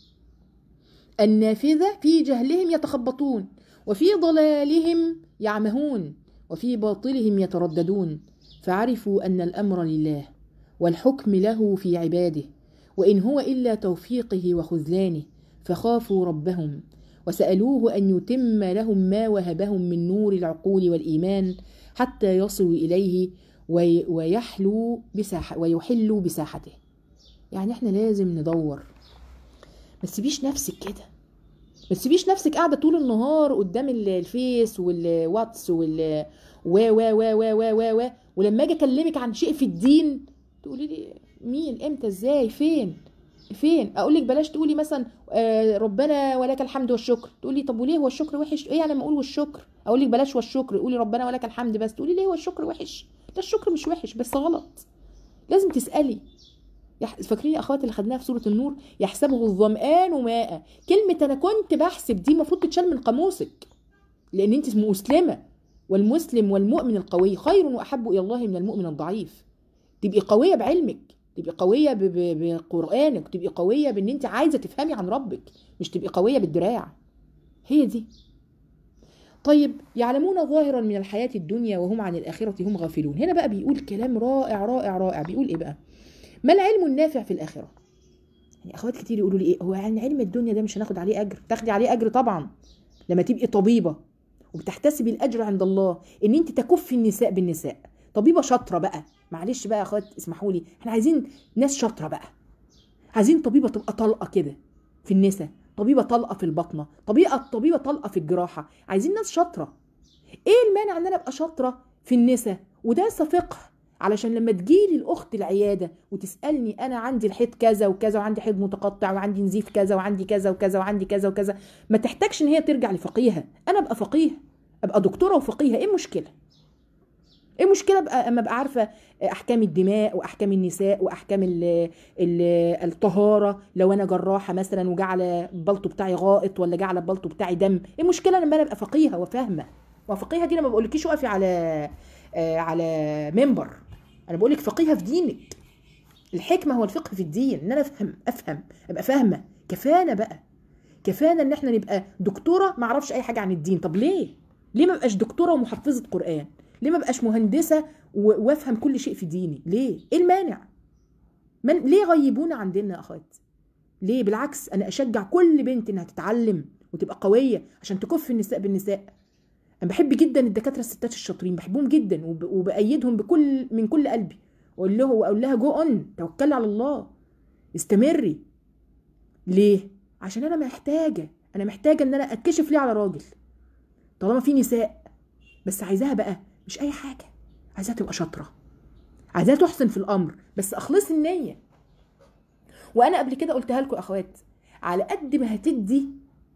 النافذة في جهلهم يتخبطون وفي ضلالهم يعمهون وفي باطلهم يترددون، فعرفوا أن الأمر لله والحكم له في عباده، وإن هو إلا توفيقه وخذلانه، فخافوا ربهم وسألوه أن يتم لهم ما وهبهم من نور العقول والإيمان حتى يصلوا إليه ويحلوا بساحة ويحلوا بساحته. يعني احنا لازم ندور، ما تسيبيش نفسك كده، ما تسيبيش نفسك قاعده طول النهار قدام الفيس والواتس وال و و و و و و ولما اجي اكلمك عن شيء في الدين تقولي لي مين، امتى، ازاي، فين فين؟ اقول لك بلاش تقولي مثلا آه ربنا ولك الحمد والشكر، تقولي طب وليه هو الشكر وحش؟ ايه يعني لما اقول والشكر؟ اقول لك بلاش والشكر، قولي ربنا ولك الحمد بس، تقولي ليه هو الشكر وحش؟ ده الشكر مش وحش بس غلط. لازم تسالي. فاكرين يا اخواتي اللي خدناها في سوره النور؟ يحسبه الظمآن ماء. كلمه انا كنت بحسب دي المفروض تتشال من قاموسك، لان انت مسلمه، والمسلم والمؤمن القوي خير واحب الى الله من المؤمن الضعيف. تبقي قويه بعلمك، تبقي قويه بقرانك، تبقي قويه بان انت عايزه تفهمي عن ربك، مش تبقي قويه بالدراع. هي دي. طيب يعلمون ظاهرا من الحياه الدنيا وهم عن الاخره هم غافلون. هنا بقى بيقول كلام رائع رائع رائع. بيقول ايه بقى؟ ما العلم النافع في الآخرة؟ يعني أخوات كتير يقولوا لي إيه هو يعني علم الدنيا ده مش هناخد عليه أجر؟ تاخدي عليه أجر طبعا لما تبقي طبيبة وبتحتسبي الأجر عند الله إن أنت تكفي النساء بالنساء. طبيبة شاطرة بقى، معلش بقى يا أخوات اسمحوا لي، إحنا عايزين ناس شاطرة بقى، عايزين طبيبة تبقى طلقة كده في النساء، طبيبة طلقة في البطنة، طبيبة طبيبة طلقة في الجراحة، عايزين ناس شاطرة. إيه المانع إن أنا أبقى شاطرة في النساء؟ وده فقه، علشان لما تجيلي الاخت العياده وتسالني انا عندي الحيض كذا وكذا وعندي حيض متقطع وعندي نزيف كذا وعندي كذا وكذا وعندي كذا وكذا، ما تحتاجش ان هي ترجع لفقيهه، انا ابقى فقيه، ابقى دكتوره وفقيهه. ايه المشكله؟ ايه المشكله ابقى اما ابقى عارفه احكام الدماء واحكام النساء واحكام ال ال الطهاره، لو انا جراحه مثلا وجعله البلطو بتاعي غائط ولا جعله البلطو بتاعي دم، ايه المشكله لما انا ابقى فقيهه وفاهمه؟ وفقيهه دي انا ما بقولكيش وقفي على آه على منبر، انا بقول لك فقيهه في دينك. الحكمه هو الفقه في الدين، ان انا افهم افهم ابقى فاهمه. كفانا بقى، كفانا ان احنا نبقى دكتوره ما اعرفش اي حاجه عن الدين. طب ليه ليه ما بقاش دكتوره ومحفظه قران؟ ليه ما بقاش مهندسه وافهم كل شيء في ديني؟ ليه؟ ايه المانع؟ من ليه غيبونا عن ديننا يا اخوات؟ ليه؟ بالعكس انا اشجع كل بنت انها تتعلم وتبقى قويه عشان تكف النساء بالنساء. انا بحب جدا الدكاتره الستات الشاطرين، بحبهم جدا وبأيدهم بكل من كل قلبي، واقول له واقول لها جو اون، توكلي على الله، استمري. ليه؟ عشان انا محتاجه انا محتاجه ان انا اتكشف ليه على راجل طالما في نساء، بس عايزاها بقى مش اي حاجه، عايزاها تبقى شاطره، عايزاها تحسن في الامر، بس اخلصي النيه. وانا قبل كده قلتها لكم اخوات، على قد ما هتدي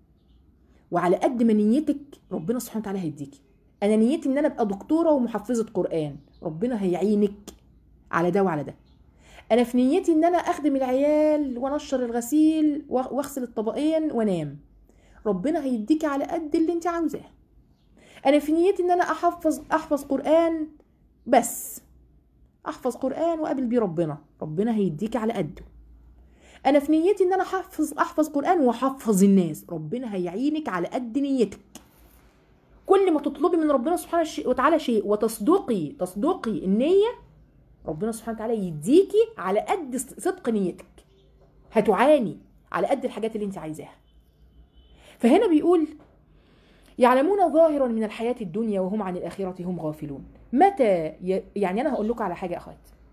وعلى قد ما نيتك ربنا سبحانه وتعالى هيديكي. انا نيتي ان انا ابقى دكتوره ومحفظه قران، ربنا هيعينك على ده وعلى ده. انا في نيتي ان انا اخدم العيال وانشر الغسيل واغسل الطبقين وانام، ربنا هيديكي على قد اللي انت عاوزاه. انا في نيتي ان انا احفظ احفظ قران، بس احفظ قران واقابل بيه ربنا، ربنا هيديكي على قده. انا في نيتي ان انا احفظ احفظ قران واحفظ الناس، ربنا هيعينك على قد نيتك. كل ما تطلبي من ربنا سبحانه وتعالى شيء وتصدقي تصدقي النيه، ربنا سبحانه وتعالى يديكي على قد صدق نيتك. هتعاني على قد الحاجات اللي انت عايزاها. فهنا بيقول يعلمون ظاهرا من الحياه الدنيا وهم عن الاخره هم غافلون. متى ي... يعني انا هقول لكم على حاجه يا اخوات،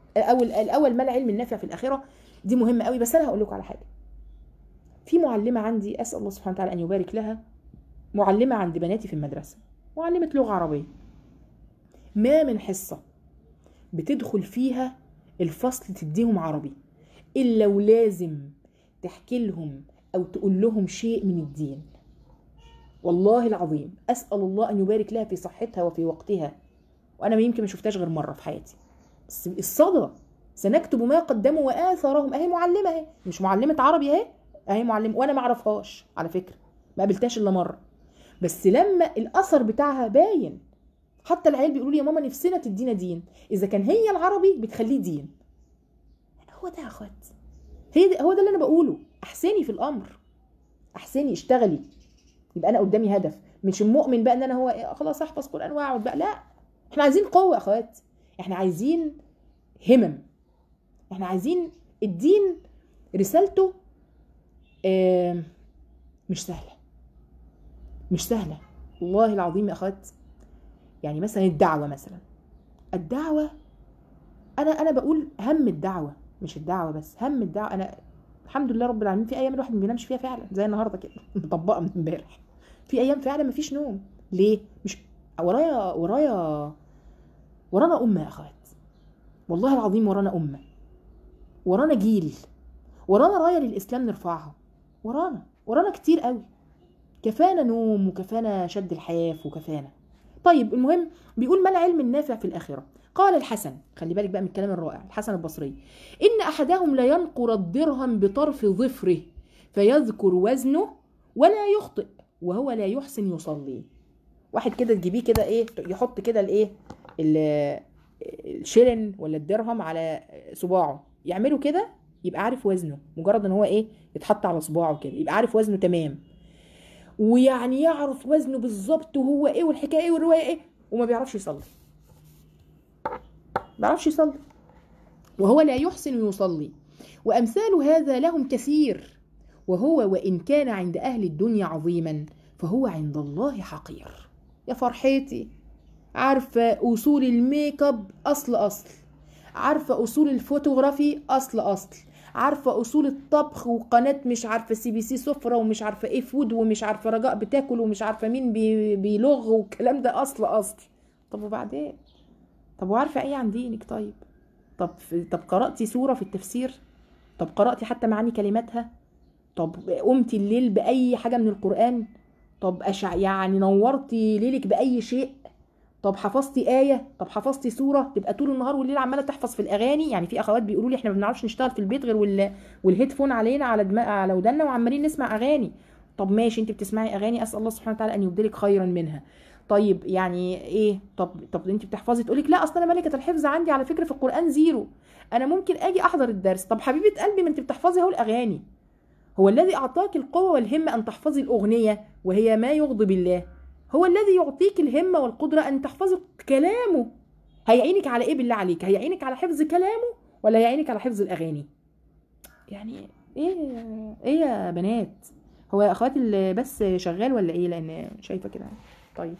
الاول الاول ما العلم النافع في الاخره، دي مهمه قوي. بس انا هقول لكم على حاجه. في معلمه عندي اسال الله سبحانه وتعالى ان يبارك لها، معلمه عند بناتي في المدرسه، معلمه لغه عربيه، ما من حصه بتدخل فيها الفصل تديهم عربي الا ولازم تحكي لهم او تقول لهم شيء من الدين. والله العظيم اسال الله ان يبارك لها في صحتها وفي وقتها، وانا يمكن ما شفتهاش غير مره في حياتي. بس الصدى سنكتب ما قدموا واثارهم، اهي معلمه اهي، مش معلمه عربي اهي، اهي معلمه وانا ما اعرفهاش على فكره، ما قابلتهاش الا مره، بس لما الاثر بتاعها باين. حتى العيال بيقولوا لي يا ماما نفسنا تدينا دين، اذا كان هي العربي بتخليه دين. هو ده يا اخوات، هي ده هو ده اللي انا بقوله. احسني في الامر، احسني اشتغلي، يبقى انا قدامي هدف، مش المؤمن بقى ان انا هو خلاص احفظ قران واقعد بقى، لا. احنا عايزين قوه يا اخوات، احنا عايزين همم، احنا عايزين الدين رسالته اه مش سهله، مش سهله والله العظيم يا اخوات. يعني مثلا الدعوه، مثلا الدعوه، انا انا بقول هم الدعوه، مش الدعوه بس، هم الدعوه. انا الحمد لله رب العالمين في ايام الواحد ما بينامش فيها فعلا، زي النهارده كده مطبقه من امبارح. في ايام فعلا ما فيش نوم. ليه؟ مش ورايا ورايا ورانا امه يا اخوات، والله العظيم ورانا امه، ورانا جيل، ورانا رايه للاسلام نرفعها، ورانا ورانا كتير قوي. كفانا نوم وكفانا شد الحياف وكفانا. طيب المهم بيقول ما العلم النافع في الآخرة؟ قال الحسن، خلي بالك بقى من الكلام الرائع، الحسن البصري: إن أحدهم لا ينقر الدرهم بطرف ظفره فيذكر وزنه ولا يخطئ وهو لا يحسن يصلي. واحد كده تجيبيه كده ايه، يحط كده الايه الشلن ولا الدرهم على صباعه، يعمله كده يبقى عارف وزنه، مجرد ان هو ايه يتحط على صباعه كده يبقى عارف وزنه تمام، ويعني يعرف وزنه بالظبط وهو ايه والحكايه ايه والروايه ايه، وما بيعرفش يصلي، ما بيعرفش يصلي وهو لا يحسن يصلي. وامثال هذا لهم كثير، وهو وان كان عند اهل الدنيا عظيما فهو عند الله حقير. يا فرحتي، عارفه اصول الميك اب اصل اصل، عارفه اصول الفوتوغرافي اصل اصل، عارفه اصول الطبخ وقناه مش عارفه سي بي سي سفره ومش عارفه ايه فود ومش عارفه رجاء بتاكل ومش عارفه مين بي بيلغ والكلام ده اصل اصل. طب وبعدين؟ طب وعارفه ايه عن دينك؟ طيب طب طب قراتي سوره في التفسير؟ طب قراتي حتى معاني كلماتها؟ طب قمتي الليل باي حاجه من القران؟ طب أشع يعني نورتي ليلك باي شيء؟ طب حفظتي آية؟ طب حفظتي سورة؟ تبقى طول النهار والليل عمالة تحفظ في الأغاني. يعني في أخوات بيقولوا لي إحنا ما بنعرفش نشتغل في البيت غير وال... والهيدفون علينا على دماغ على ودنا وعمالين نسمع أغاني. طب ماشي، أنت بتسمعي أغاني، أسأل الله سبحانه وتعالى أن يبدلك خيرا منها. طيب يعني إيه؟ طب طب أنت بتحفظي، تقولك لا أصل أنا ملكة الحفظ عندي على فكرة في القرآن زيرو، أنا ممكن أجي أحضر الدرس. طب حبيبة قلبي، ما أنت بتحفظي أهو الأغاني. هو الذي أعطاك القوة والهمة أن تحفظي الأغنية وهي ما يغضب الله، هو الذي يعطيك الهمة والقدرة أن تحفظي كلامه. هيعينك على إيه بالله عليك؟ هيعينك على حفظ كلامه ولا هيعينك على حفظ الأغاني؟ يعني إيه إيه يا بنات؟ هو يا أخواتي اللي بس شغال ولا إيه؟ لأن شايفة كده. طيب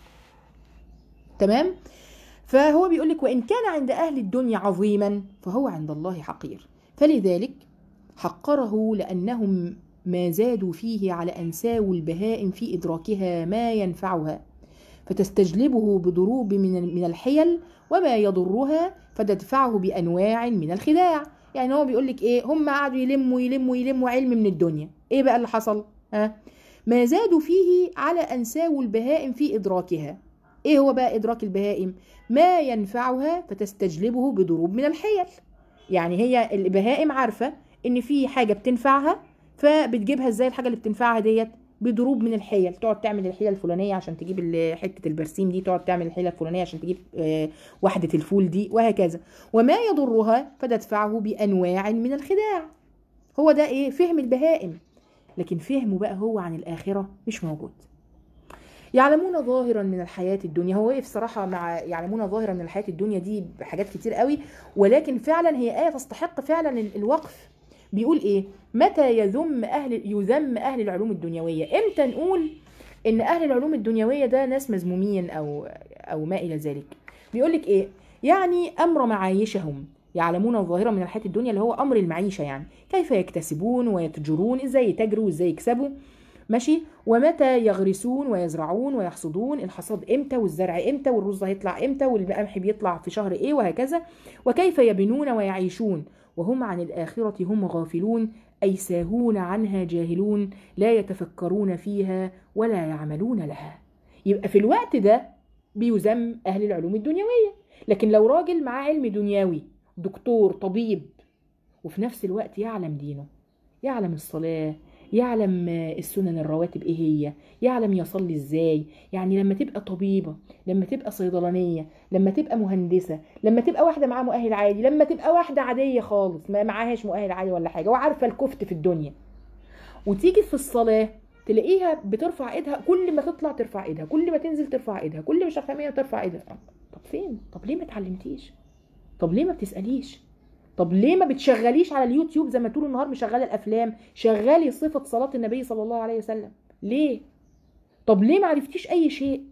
تمام. فهو بيقولك وإن كان عند أهل الدنيا عظيما فهو عند الله حقير، فلذلك حقره لأنهم ما زادوا فيه على أن ساووا البهائم في إدراكها ما ينفعها فتستجلبه بضروب من من الحيل وما يضرها فتدفعه بأنواع من الخداع. يعني هو بيقول لك إيه، هم قعدوا يلموا يلموا يلموا علم من الدنيا، إيه بقى اللي حصل؟ ها؟ ما زادوا فيه على أن ساووا البهائم في إدراكها. إيه هو بقى إدراك البهائم؟ ما ينفعها فتستجلبه بضروب من الحيل. يعني هي البهائم عارفة إن في حاجة بتنفعها، فبتجيبها ازاي الحاجه اللي بتنفعها ديت؟ بضروب من الحيل، تقعد تعمل الحيله الفلانيه عشان تجيب حته البرسيم دي، تقعد تعمل الحيله الفلانيه عشان تجيب وحده الفول دي، وهكذا. وما يضرها فتدفعه بانواع من الخداع. هو ده ايه؟ فهم البهائم. لكن فهمه بقى هو عن الاخره مش موجود. يعلمون ظاهرا من الحياه الدنيا، هو وقف صراحه مع يعلمون ظاهرا من الحياه الدنيا دي بحاجات كتير قوي، ولكن فعلا هي ايه تستحق فعلا الوقف. بيقول ايه؟ متى يذم اهل يذم اهل العلوم الدنيويه؟ امتى نقول ان اهل العلوم الدنيويه ده ناس مذمومين او او ما الى ذلك؟ بيقول لك ايه؟ يعني امر معايشهم يعلمون الظاهرة من الحياة الدنيا اللي هو أمر المعيشة، يعني كيف يكتسبون ويتجرون، إزاي يتاجروا وإزاي يكسبوا، ماشي، ومتى يغرسون ويزرعون ويحصدون، الحصاد امتى والزرع امتى والرز هيطلع امتى والقمح بيطلع في شهر ايه وهكذا، وكيف يبنون ويعيشون وهم عن الآخرة هم غافلون، أي ساهون عنها جاهلون، لا يتفكرون فيها ولا يعملون لها. يبقى في الوقت ده بيذم أهل العلوم الدنيوية. لكن لو راجل معاه علم دنيوي، دكتور طبيب، وفي نفس الوقت يعلم دينه، يعلم الصلاة، يعلم السنن الرواتب ايه هي، يعلم يصلي ازاي، يعني لما تبقى طبيبة، لما تبقى صيدلانية، لما تبقى مهندسة، لما تبقى واحدة معاها مؤهل عالي، لما تبقى واحدة عادية خالص ما معاهاش مؤهل عالي ولا حاجة وعارفة الكفت في الدنيا، وتيجي في الصلاة تلاقيها بترفع ايدها، كل ما تطلع ترفع ايدها، كل ما تنزل ترفع ايدها، كل مش عارفة مية ترفع ايدها. طب فين؟ طب ليه ما اتعلمتيش؟ طب ليه ما بتسأليش؟ طب ليه ما بتشغليش على اليوتيوب زي ما طول النهار مشغله الافلام، شغلي صفه صلاه النبي صلى الله عليه وسلم؟ ليه؟ طب ليه ما عرفتيش اي شيء؟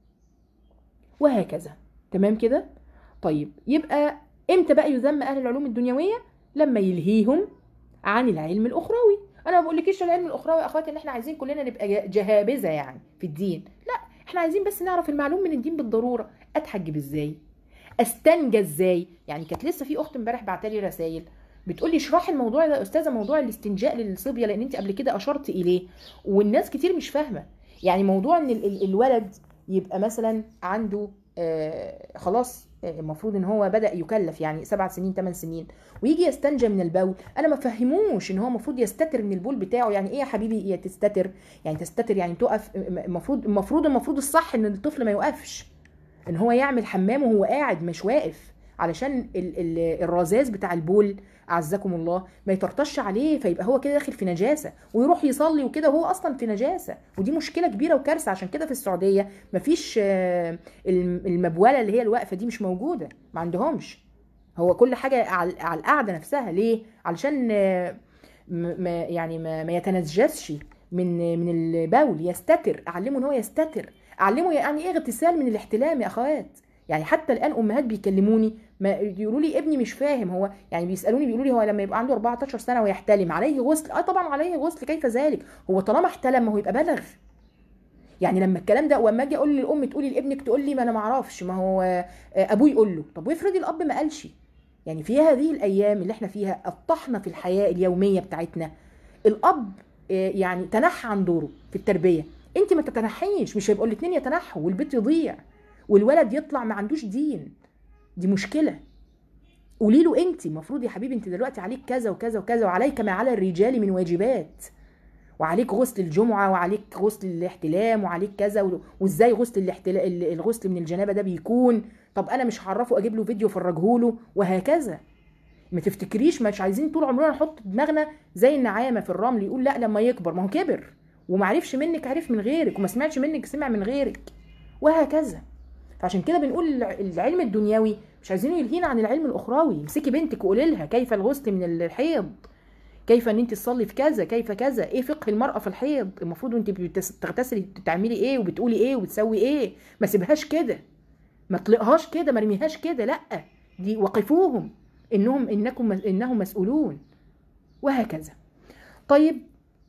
وهكذا. تمام كده؟ طيب يبقى امتى بقى يذم اهل العلوم الدنيويه؟ لما يلهيهم عن العلم الاخروي. انا ما بقولكيش العلم الاخروي يا اخواتي ان احنا عايزين كلنا نبقى جهابذه يعني في الدين، لا، احنا عايزين بس نعرف المعلوم من الدين بالضروره. اتحجب ازاي؟ استنجى ازاي؟ يعني كانت لسه في اخت امبارح بعتلي رسائل بتقول لي اشرحي الموضوع ده يا استاذه، موضوع الاستنجاء للصبيه، لان انت قبل كده اشرت اليه والناس كتير مش فاهمه. يعني موضوع ان ال ال الولد يبقى مثلا عنده آه خلاص آه المفروض ان هو بدا يكلف يعني سبع سنين ثمان سنين ويجي يستنجى من البول، انا ما فهموش ان هو المفروض يستتر من البول بتاعه. يعني ايه يا حبيبي تستتر؟ يعني تستتر يعني تقف، المفروض المفروض المفروض الصح ان الطفل ما يوقفش، ان هو يعمل حمام وهو قاعد مش واقف، علشان ال ال الرذاذ بتاع البول اعزكم الله ما يطرطش عليه، فيبقى هو كده داخل في نجاسه ويروح يصلي وكده وهو اصلا في نجاسه، ودي مشكله كبيره وكارثه. عشان كده في السعوديه مفيش المبوله اللي هي الواقفه دي مش موجوده، ما عندهمش. هو كل حاجه على القعده نفسها. ليه؟ علشان ما يعني ما, ما يتنجسش من من البول، يستتر. اعلمه ان هو يستتر، اعلمه يعني ايه اغتسال من الاحتلام يا اخوات. يعني حتى الان امهات بيكلموني ما يقولوا لي ابني مش فاهم، هو يعني بيسالوني بيقولوا لي هو لما يبقى عنده أربعتاشر سنه ويحتلم عليه غسل؟ اه طبعا عليه غسل، كيف ذلك؟ هو طالما احتلم ما هو يبقى بلغ. يعني لما الكلام ده، واما اجي اقول للام تقولي لابنك، تقول لي ما انا ما اعرفش، ما هو ابوه يقول له. طب وافرضي الاب ما قالش؟ يعني في هذه الايام اللي احنا فيها الطحنه في الحياه اليوميه بتاعتنا، الاب يعني تنحى عن دوره في التربيه، انت ما تتنحيش، مش هيبقوا الاثنين يتنحوا والبيت يضيع والولد يطلع ما عندوش دين. دي مشكله. قولي له انت المفروض يا حبيبي انت دلوقتي عليك كذا وكذا وكذا، وعليك ما على الرجال من واجبات، وعليك غسل الجمعه، وعليك غسل الاحتلام، وعليك كذا، وازاي غسل الاحتلام الغسل من الجنابه ده بيكون. طب انا مش هعرفه، اجيب له فيديو افرجه له وهكذا. ما تفتكريش مش عايزين طول عمرنا نحط دماغنا زي النعامه في الرمل، يقول لا لما يكبر، ما هو كبر وما عرفش منك عرف من غيرك، وما سمعش منك سمع من غيرك وهكذا. فعشان كده بنقول العلم الدنيوي مش عايزينه يلهينا عن العلم الاخروي. امسكي بنتك وقولي لها كيف الغسل من الحيض، كيف ان انت تصلي في كذا، كيف كذا، ايه فقه المراه في الحيض، المفروض وانت بتغتسلي تعملي ايه وبتقولي ايه وبتسوي ايه. ما سيبهاش كده، ما طلقهاش كده، ما رميهاش كده، لا، دي وقفوهم انهم انكم انهم مسؤولون وهكذا. طيب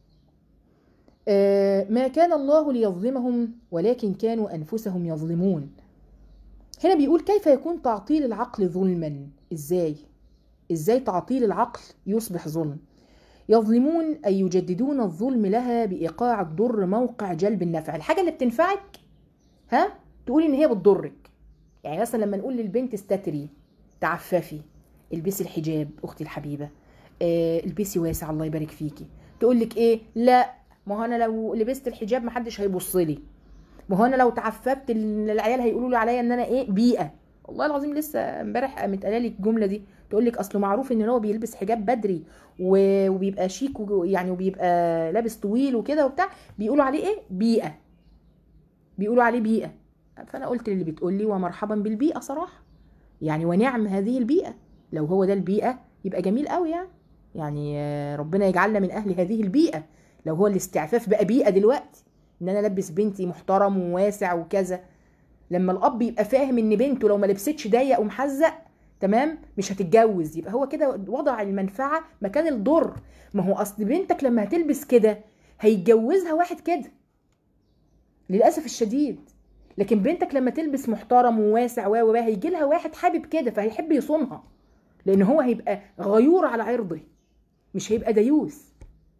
آه ما كان الله ليظلمهم ولكن كانوا انفسهم يظلمون. هنا بيقول كيف يكون تعطيل العقل ظلما؟ ازاي ازاي تعطيل العقل يصبح ظلم؟ يظلمون أي يجددون الظلم لها بإيقاع الضر موقع جلب النفع. الحاجة اللي بتنفعك ها تقولي ان هي بتضرك. يعني مثلا لما نقول للبنت استتري، تعففي، البسي الحجاب اختي الحبيبه، آه البسي واسع الله يبارك فيكي، تقول لك ايه؟ لا، ما هو انا لو لبست الحجاب ما حدش هيبص لي، ما هو انا لو تعففت العيال هيقولوا لي عليا ان انا ايه بيئه. والله العظيم لسه امبارح قامت قاله لي الجمله دي، تقول لك اصله معروف ان هو بيلبس حجاب بدري وبيبقى شيك يعني وبيبقى لابس طويل وكده وبتاع، بيقولوا عليه ايه؟ بيئه، بيقولوا عليه بيئه. فانا قلت للي بتقول لي ومرحبا بالبيئه صراحه، يعني ونعم هذه البيئه، لو هو ده البيئه يبقى جميل قوي يعني. يعني ربنا يجعلنا من اهل هذه البيئه. لو هو الاستعفاف بقى بيئه دلوقتي، ان انا البس بنتي محترم وواسع وكذا، لما الاب يبقى فاهم ان بنته لو ما لبستش ضيق ومحزق تمام، مش هتتجوز. يبقى هو كده وضع المنفعه مكان الضر. ما هو اصل بنتك لما هتلبس كده هيتجوزها واحد كده للاسف الشديد، لكن بنتك لما تلبس محترم وواسع و هيجي لها واحد حابب كده فهيحب يصونها، لان هو هيبقى غيور على عرضه، مش هيبقى ديوث.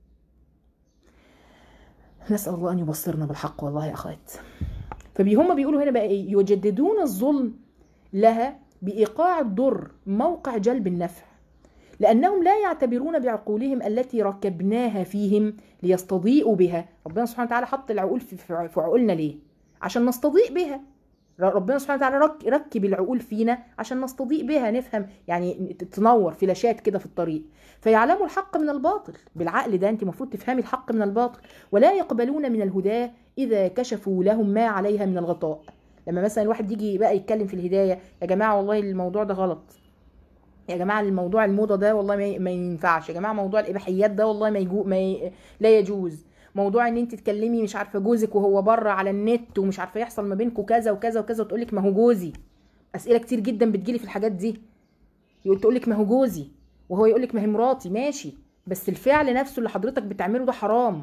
نسأل الله ان يبصرنا بالحق والله يا اخوات. فهم بيقولوا هنا بقى ايه؟ يجددون الظلم لها بايقاع الضر موقع جلب النفع، لانهم لا يعتبرون بعقولهم التي ركبناها فيهم ليستضيئوا بها. ربنا سبحانه وتعالى حط العقول في عقولنا ليه؟ عشان نستضيء بها. ربنا سبحانه وتعالى ركب العقول فينا عشان نستضيء بها، نفهم يعني، تنور فلاشات كده في الطريق، فيعلموا الحق من الباطل. بالعقل ده انت المفروض تفهمي الحق من الباطل. ولا يقبلون من الهدى اذا كشفوا لهم ما عليها من الغطاء. لما مثلا الواحد يجي بقى يتكلم في الهدايه، يا جماعه والله الموضوع ده غلط، يا جماعه الموضوع الموضه ده والله ما ينفعش، يا جماعه موضوع الاباحيات ده والله ما يجو ما ي... لا يجوز، موضوع ان انت تكلمي مش عارفه جوزك وهو بره على النت ومش عارفه يحصل ما بينكم كذا وكذا وكذا، وتقول لك ما هو جوزي. اسئله كتير جدا بتجيلي في الحاجات دي، يقول تقول لك ما هو جوزي، وهو يقول لك ما هي مراتي. ماشي، بس الفعل نفسه اللي حضرتك بتعمله ده حرام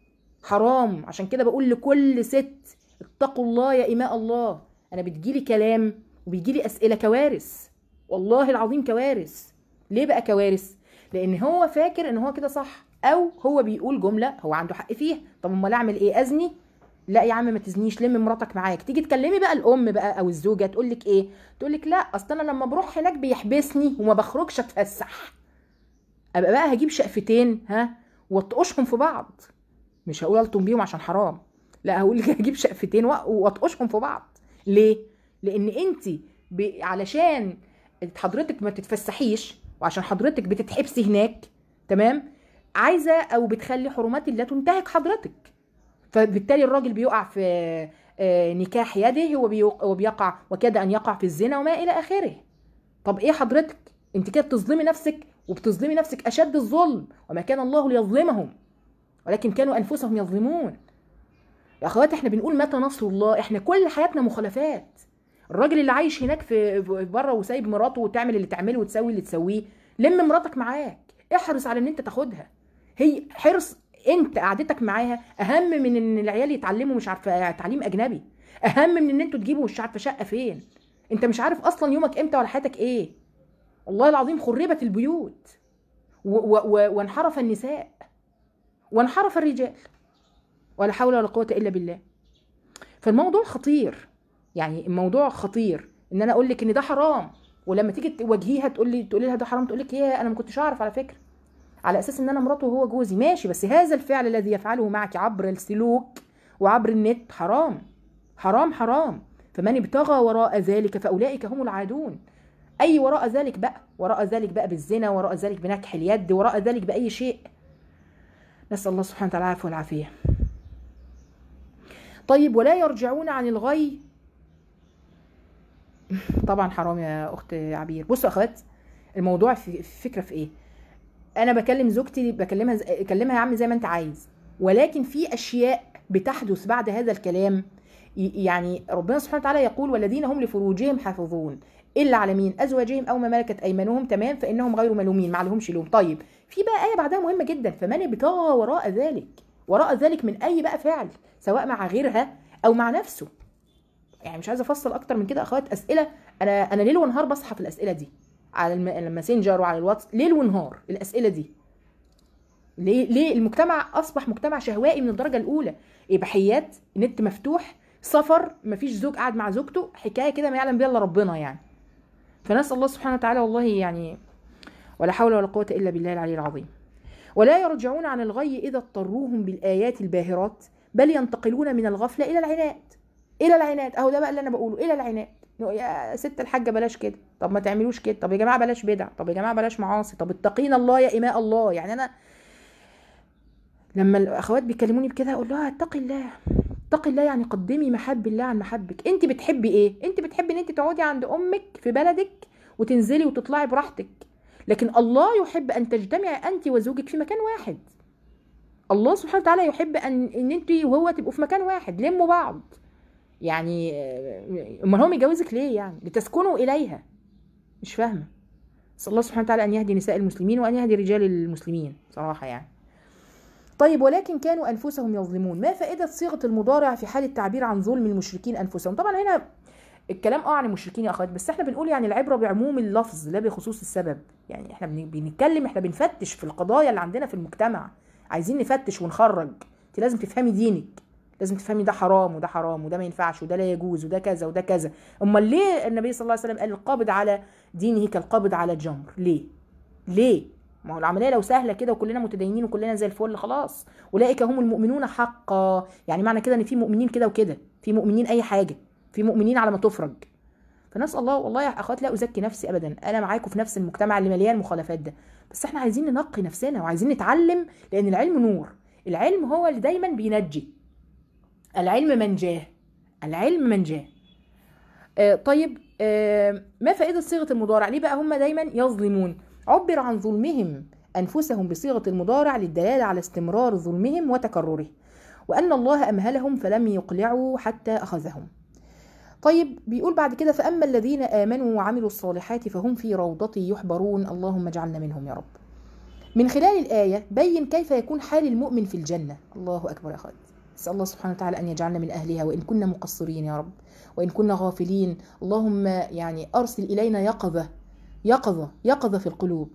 حرام. عشان كده بقول لكل ست اتقوا الله يا إماء الله. انا بتجيلي كلام وبيجيلي اسئله كوارث، والله العظيم كوارث. ليه بقى كوارث؟ لان هو فاكر ان هو كده صح، او هو بيقول جمله هو عنده حق فيها. طب امال اعمل ايه؟ ازني؟ لا يا عم ما تزنيش، لم مراتك معاك. تيجي تكلمي بقى الام بقى او الزوجه تقول لك ايه؟ تقول لك لا اصل انا لما بروح هناك بيحبسني وما بخرجش اتفسح. ابقى بقى هجيب شقفتين ها واطقشهم في بعض. مش هقول الطم بيهم عشان حرام، لا هقول لك هجيب شقفتين واطقشهم في بعض. ليه؟ لان انت ب... علشان حضرتك ما تتفسحيش، وعشان حضرتك بتتحبسي هناك، تمام، عايزه او بتخلي حرمات الله تنتهك حضرتك. فبالتالي الراجل بيقع في نكاح يده وبيقع وكاد ان يقع في الزنا وما الى اخره. طب ايه حضرتك؟ انت كده بتظلمي نفسك، وبتظلمي نفسك اشد الظلم. وما كان الله ليظلمهم ولكن كانوا انفسهم يظلمون. يا اخوات احنا بنقول متى نصر الله؟ احنا كل حياتنا مخالفات. الراجل اللي عايش هناك في بره وسايب مراته وتعمل اللي تعمله وتسوي اللي تسويه، لم مراتك معاك، احرص على ان انت تاخدها. هي حرص، انت قعدتك معاها اهم من ان العيال يتعلموا مش عارفه تعليم اجنبي، اهم من ان انتوا تجيبوا مش عارفه شقه فين. انت مش عارف اصلا يومك امتى ولا حياتك ايه. والله العظيم خربت البيوت وانحرف النساء وانحرف الرجال، ولا حول ولا قوه الا بالله. فالموضوع خطير، يعني الموضوع خطير ان انا اقول لك ان ده حرام، ولما تيجي تواجهيها تقول لي تقول لها ده حرام، تقول لك هي انا ما كنتش اعرف على فكره، على اساس ان انا مراته وهو جوزي. ماشي، بس هذا الفعل الذي يفعله معك عبر السلوك وعبر النت حرام حرام حرام. فمن ابتغى وراء ذلك فاولئك هم العادون. اي وراء ذلك بقى، وراء ذلك بقى بالزنا، وراء ذلك بنكح اليد، وراء ذلك باي شيء. نسال الله سبحانه وتعالى العفو والعافيه. طيب، ولا يرجعون عن الغي. طبعا حرام يا اخت عبير. بصوا يا اخوات، الموضوع في فكره في ايه؟ انا بكلم زوجتي بكلمها اكلمها يا عم زي ما انت عايز، ولكن في اشياء بتحدث بعد هذا الكلام. يعني ربنا سبحانه وتعالى يقول والذين هم لفروجهم حافظون الا على مين؟ ازواجهم او ما ملكت ايمانهم، تمام، فانهم غير ملومين، ما عليهمش لوم. طيب، في بقى ايه بعدها مهمه جدا، فمن ابتغى وراء ذلك. وراء ذلك من اي بقى فعل، سواء مع غيرها او مع نفسه. يعني مش عايزه افصل اكتر من كده اخوات. اسئله انا انا ليل ونهار بصحى في الاسئله دي على الماسنجر وعلى الواتس، ليل ونهار الاسئله دي. ليه ليه المجتمع اصبح مجتمع شهوائي من الدرجه الاولى؟ اباحيات، نت مفتوح، سفر، مفيش زوج قاعد مع زوجته، حكايه كده ما يعلم بها الا ربنا يعني. فنسال الله سبحانه وتعالى والله يعني، ولا حول ولا قوه الا بالله العلي العظيم. ولا يرجعون عن الغي اذا اضطروهم بالايات الباهرات، بل ينتقلون من الغفله الى العناد. الى العناد، اهو ده بقى اللي انا بقوله، الى العناد. يا ست الحاجه بلاش كده، طب ما تعملوش كده، طب يا جماعه بلاش بدع، طب يا جماعه بلاش معاصي، طب اتقينا الله يا إماء الله. يعني انا لما الاخوات بيكلموني بكده اقول لها اتقي الله، اتقي الله، يعني قدمي محب الله عن محبك. انت بتحبي ايه؟ انت بتحبي ان انت تقعدي عند امك في بلدك وتنزلي وتطلعي براحتك، لكن الله يحب ان تجتمعي انت وزوجك في مكان واحد. الله سبحانه وتعالى يحب ان ان انت وهو تبقوا في مكان واحد، لموا بعض. يعني امال هو متجوزك ليه؟ يعني لتسكنوا اليها، مش فاهمه. بس الله سبحانه وتعالى ان يهدي نساء المسلمين وان يهدي رجال المسلمين صراحه يعني. طيب ولكن كانوا انفسهم يظلمون. ما فائده صيغه المضارع في حال التعبير عن ظلم المشركين انفسهم؟ طبعا هنا الكلام اه عن المشركين يا اخوات، بس احنا بنقول يعني العبره بعموم اللفظ لا بخصوص السبب. يعني احنا بنتكلم، احنا بنفتش في القضايا اللي عندنا في المجتمع، عايزين نفتش ونخرج. انت لازم تفهمي دينك، لازم تفهمي ده حرام وده حرام وده ما ينفعش وده لا يجوز وده كذا وده كذا. امال ليه النبي صلى الله عليه وسلم قال القابض على دينه كالقابض على الجمر؟ ليه؟ ليه؟ ما هو العمليه لو سهله كده وكلنا متدينين وكلنا زي الفل خلاص، اولئك هم المؤمنون حقا. يعني معنى كده ان في مؤمنين كده وكده، في مؤمنين اي حاجه، في مؤمنين على ما تفرج. فنسال الله، والله يا اخوات لا ازكي نفسي ابدا، انا معاكم في نفس المجتمع اللي مليان مخالفات ده، بس احنا عايزين ننقي نفسنا وعايزين نتعلم، لان العلم نور، العلم هو اللي دايما بينجي، العلم منجاه، العلم منجاه. آه طيب آه ما فائده صيغه المضارع؟ ليه بقى هم دايما يظلمون؟ عبر عن ظلمهم انفسهم بصيغه المضارع للدلاله على استمرار ظلمهم وتكرره، وان الله امهلهم فلم يقلعوا حتى اخذهم. طيب بيقول بعد كده فأما الذين آمنوا وعملوا الصالحات فهم في روضة يحبرون، اللهم اجعلنا منهم يا رب. من خلال الآية بين كيف يكون حال المؤمن في الجنة. الله أكبر يا أخوات، نسأل الله سبحانه وتعالى أن يجعلنا من أهلها، وإن كنا مقصرين يا رب، وإن كنا غافلين اللهم يعني أرسل إلينا يقظة يقظة يقظة في القلوب.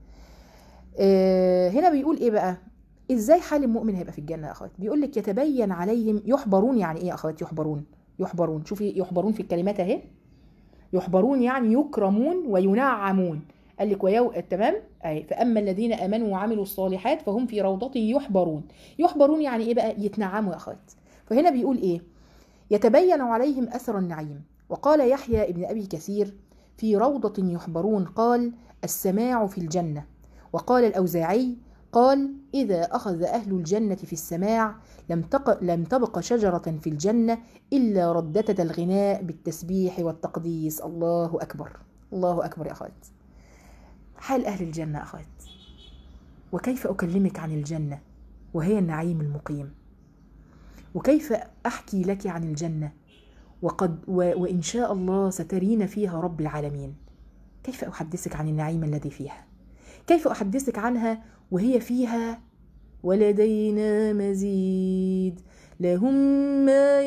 آه هنا بيقول إيه بقى؟ إزاي حال المؤمن هيبقى في الجنة يا أخوات؟ بيقول لك يتبين عليهم يحبرون. يعني إيه يا أخوات يحبرون؟ يحبرون، شوفي يحبرون في الكلمات اهي، يحبرون يعني يكرمون وينعمون. قال لك ويو تمام اهي، فاما الذين امنوا وعملوا الصالحات فهم في روضة يحبرون. يحبرون يعني ايه بقى؟ يتنعموا يا اخوات. فهنا بيقول ايه؟ يتبين عليهم اثر النعيم. وقال يحيى ابن ابي كثير في روضة يحبرون قال السماع في الجنة. وقال الاوزاعي قال إذا أخذ أهل الجنة في السماع لم, تق... لم تبق شجرة في الجنة إلا رددت الغناء بالتسبيح والتقديس. الله أكبر، الله أكبر يا أخوات. حال أهل الجنة أخوات، وكيف أكلمك عن الجنة وهي النعيم المقيم، وكيف أحكي لك عن الجنة وقد و... وإن شاء الله سترين فيها رب العالمين. كيف أحدثك عن النعيم الذي فيها؟ كيف أحدثك عنها وهي فيها ولدينا مزيد لهم ما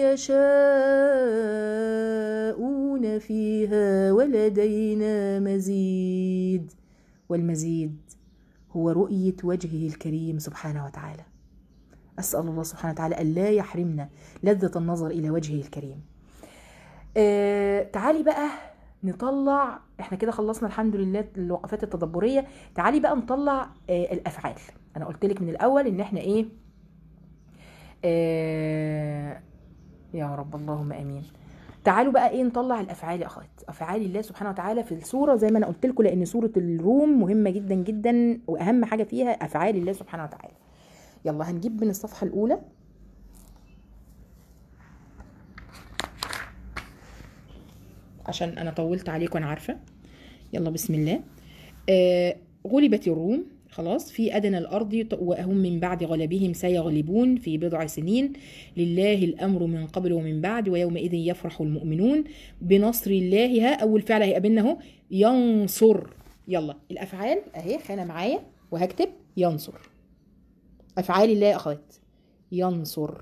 يشاءون فيها ولدينا مزيد. والمزيد هو رؤية وجهه الكريم سبحانه وتعالى. أسأل الله سبحانه وتعالى ألا يحرمنا لذة النظر إلى وجهه الكريم. آه تعالي بقى نطلع، احنا كده خلصنا الحمد لله الوقفات التدبرية. تعالي بقى نطلع آه الأفعال. أنا قلت لك من الأول إن احنا إيه آه يا رب اللهم آمين. تعالوا بقى إيه نطلع الأفعال يا أخوات، أفعال الله سبحانه وتعالى في السورة زي ما أنا قلت لكم، لأن سورة الروم مهمة جدا جدا وأهم حاجة فيها أفعال الله سبحانه وتعالى. يلا هنجيب من الصفحة الأولى. عشان أنا طولت عليكم أنا عارفة. يلا بسم الله. آه غلبت الروم خلاص في أدنى الأرض وهم من بعد غلبهم سيغلبون في بضع سنين. لله الأمر من قبل ومن بعد ويومئذ يفرح المؤمنون بنصر الله. ها أول فعل هيقابلنا اهو ينصر. يلا الأفعال أهي خانة معايا وهكتب ينصر. أفعال الله يا أخوات ينصر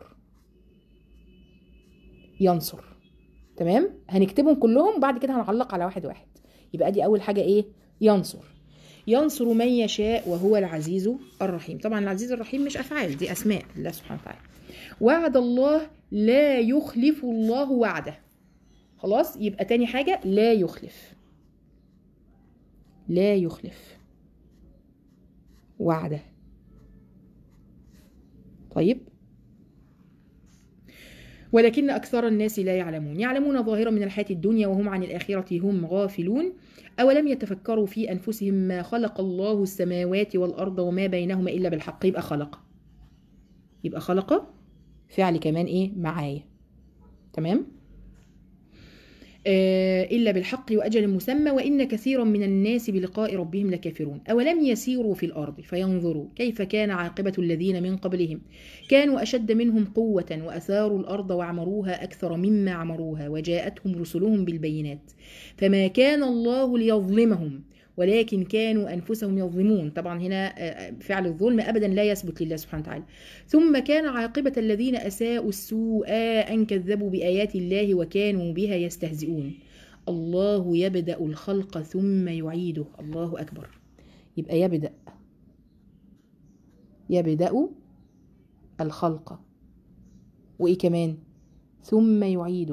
ينصر تمام. هنكتبهم كلهم بعد كده هنعلق على واحد واحد. يبقى دي أول حاجة إيه ينصر. ينصر من يشاء وهو العزيز الرحيم. طبعا العزيز الرحيم مش أفعال، دي أسماء الله سبحانه وتعالى. وعد الله لا يخلف الله وعده. خلاص يبقى تاني حاجة لا يخلف، لا يخلف وعده. طيب ولكن أكثر الناس لا يعلمون. يعلمون ظاهرا من الحياة الدنيا وهم عن الآخرة هم غافلون. أولم يتفكروا في أنفسهم ما خلق الله السماوات والأرض وما بينهما إلا بالحق. يبقى خلق، يبقى خلق فعل كمان إيه معايا تمام. إلا بالحق وأجل مسمى وإن كثيرا من الناس بلقاء ربهم لكافرون. أولم يسيروا في الأرض فينظروا كيف كان عاقبة الذين من قبلهم كانوا أشد منهم قوة وأثاروا الأرض وعمروها أكثر مما عمروها وجاءتهم رسلهم بالبينات فما كان الله ليظلمهم ولكن كانوا أنفسهم يظلمون. طبعا هنا فعل الظلم أبدا لا يثبت لله سبحانه وتعالى. ثم كان عاقبة الذين أساءوا السوء أن كذبوا بآيات الله وكانوا بها يستهزئون. الله يبدأ الخلق ثم يعيده. الله أكبر. يبقى يبدأ يبدأ الخلق وإيه كمان؟ ثم يعيده.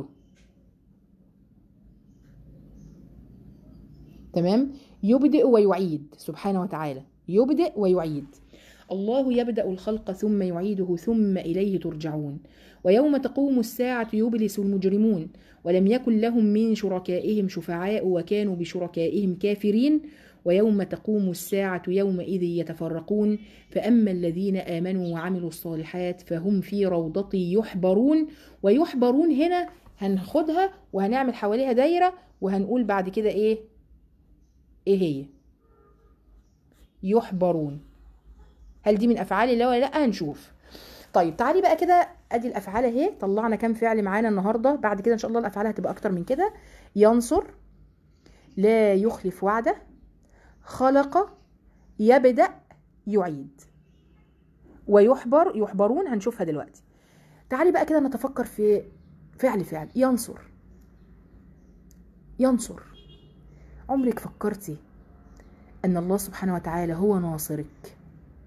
تمام؟ يبدأ ويعيد سبحانه وتعالى، يبدأ ويعيد. الله يبدأ الخلق ثم يعيده ثم إليه ترجعون. ويوم تقوم الساعة يبلس المجرمون ولم يكن لهم من شركائهم شفعاء وكانوا بشركائهم كافرين. ويوم تقوم الساعة يومئذ يتفرقون فأما الذين آمنوا وعملوا الصالحات فهم في روضة يحبرون. ويحبرون هنا هناخدها وهنعمل حواليها دايرة وهنقول بعد كده إيه ايه هي يحبرون. هل دي من افعال الله ولا لا؟ هنشوف. طيب تعالي بقى كده، ادي الافعال اهي، طلعنا كام فعل معانا النهارده. بعد كده ان شاء الله الافعال هتبقى اكتر من كده. ينصر، لا يخلف وعده، خلق، يبدأ، يعيد، ويحبر يحبرون هنشوفها دلوقتي. تعالي بقى كده نتفكر في فعل فعل ينصر. ينصر، عمرك فكرتي أن الله سبحانه وتعالى هو ناصرك،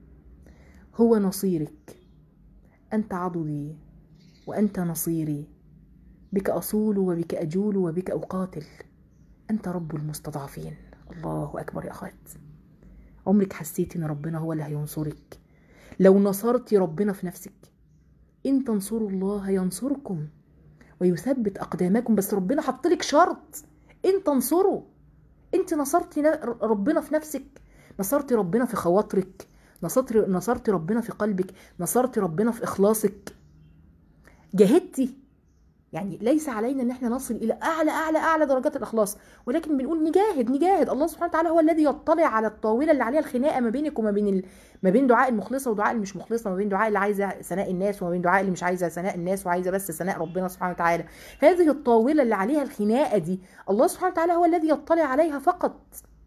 هو نصيرك؟ أنت عضدي وأنت نصيري، بك أصول وبك أجول وبك أقاتل، أنت رب المستضعفين. الله أكبر يا أخوات. عمرك حسيتي أن ربنا هو اللي هينصرك؟ لو نصرتي ربنا في نفسك، إن تنصروا الله ينصركم ويثبت أقدامكم. بس ربنا حطلك شرط، إن تنصروا. انت نصرتي ربنا في نفسك، نصرتي ربنا في خواطرك، نصرتي نصرتي ربنا في قلبك، نصرتي ربنا في اخلاصك، جاهدتي. يعني ليس علينا ان احنا نصل الى اعلى اعلى اعلى درجات الاخلاص، ولكن بنقول نجاهد نجاهد. الله سبحانه وتعالى هو الذي يطلع على الطاوله اللي عليها الخناقه ما بينك وما بين ال... ما بين دعاء المخلصه ودعاء المش مخلصه، ما بين دعاء اللي عايزه ثناء الناس وما بين دعاء اللي مش عايزه ثناء الناس وعايزه بس ثناء ربنا سبحانه وتعالى. هذه الطاوله اللي عليها الخناقه دي الله سبحانه وتعالى هو الذي يطلع عليها فقط.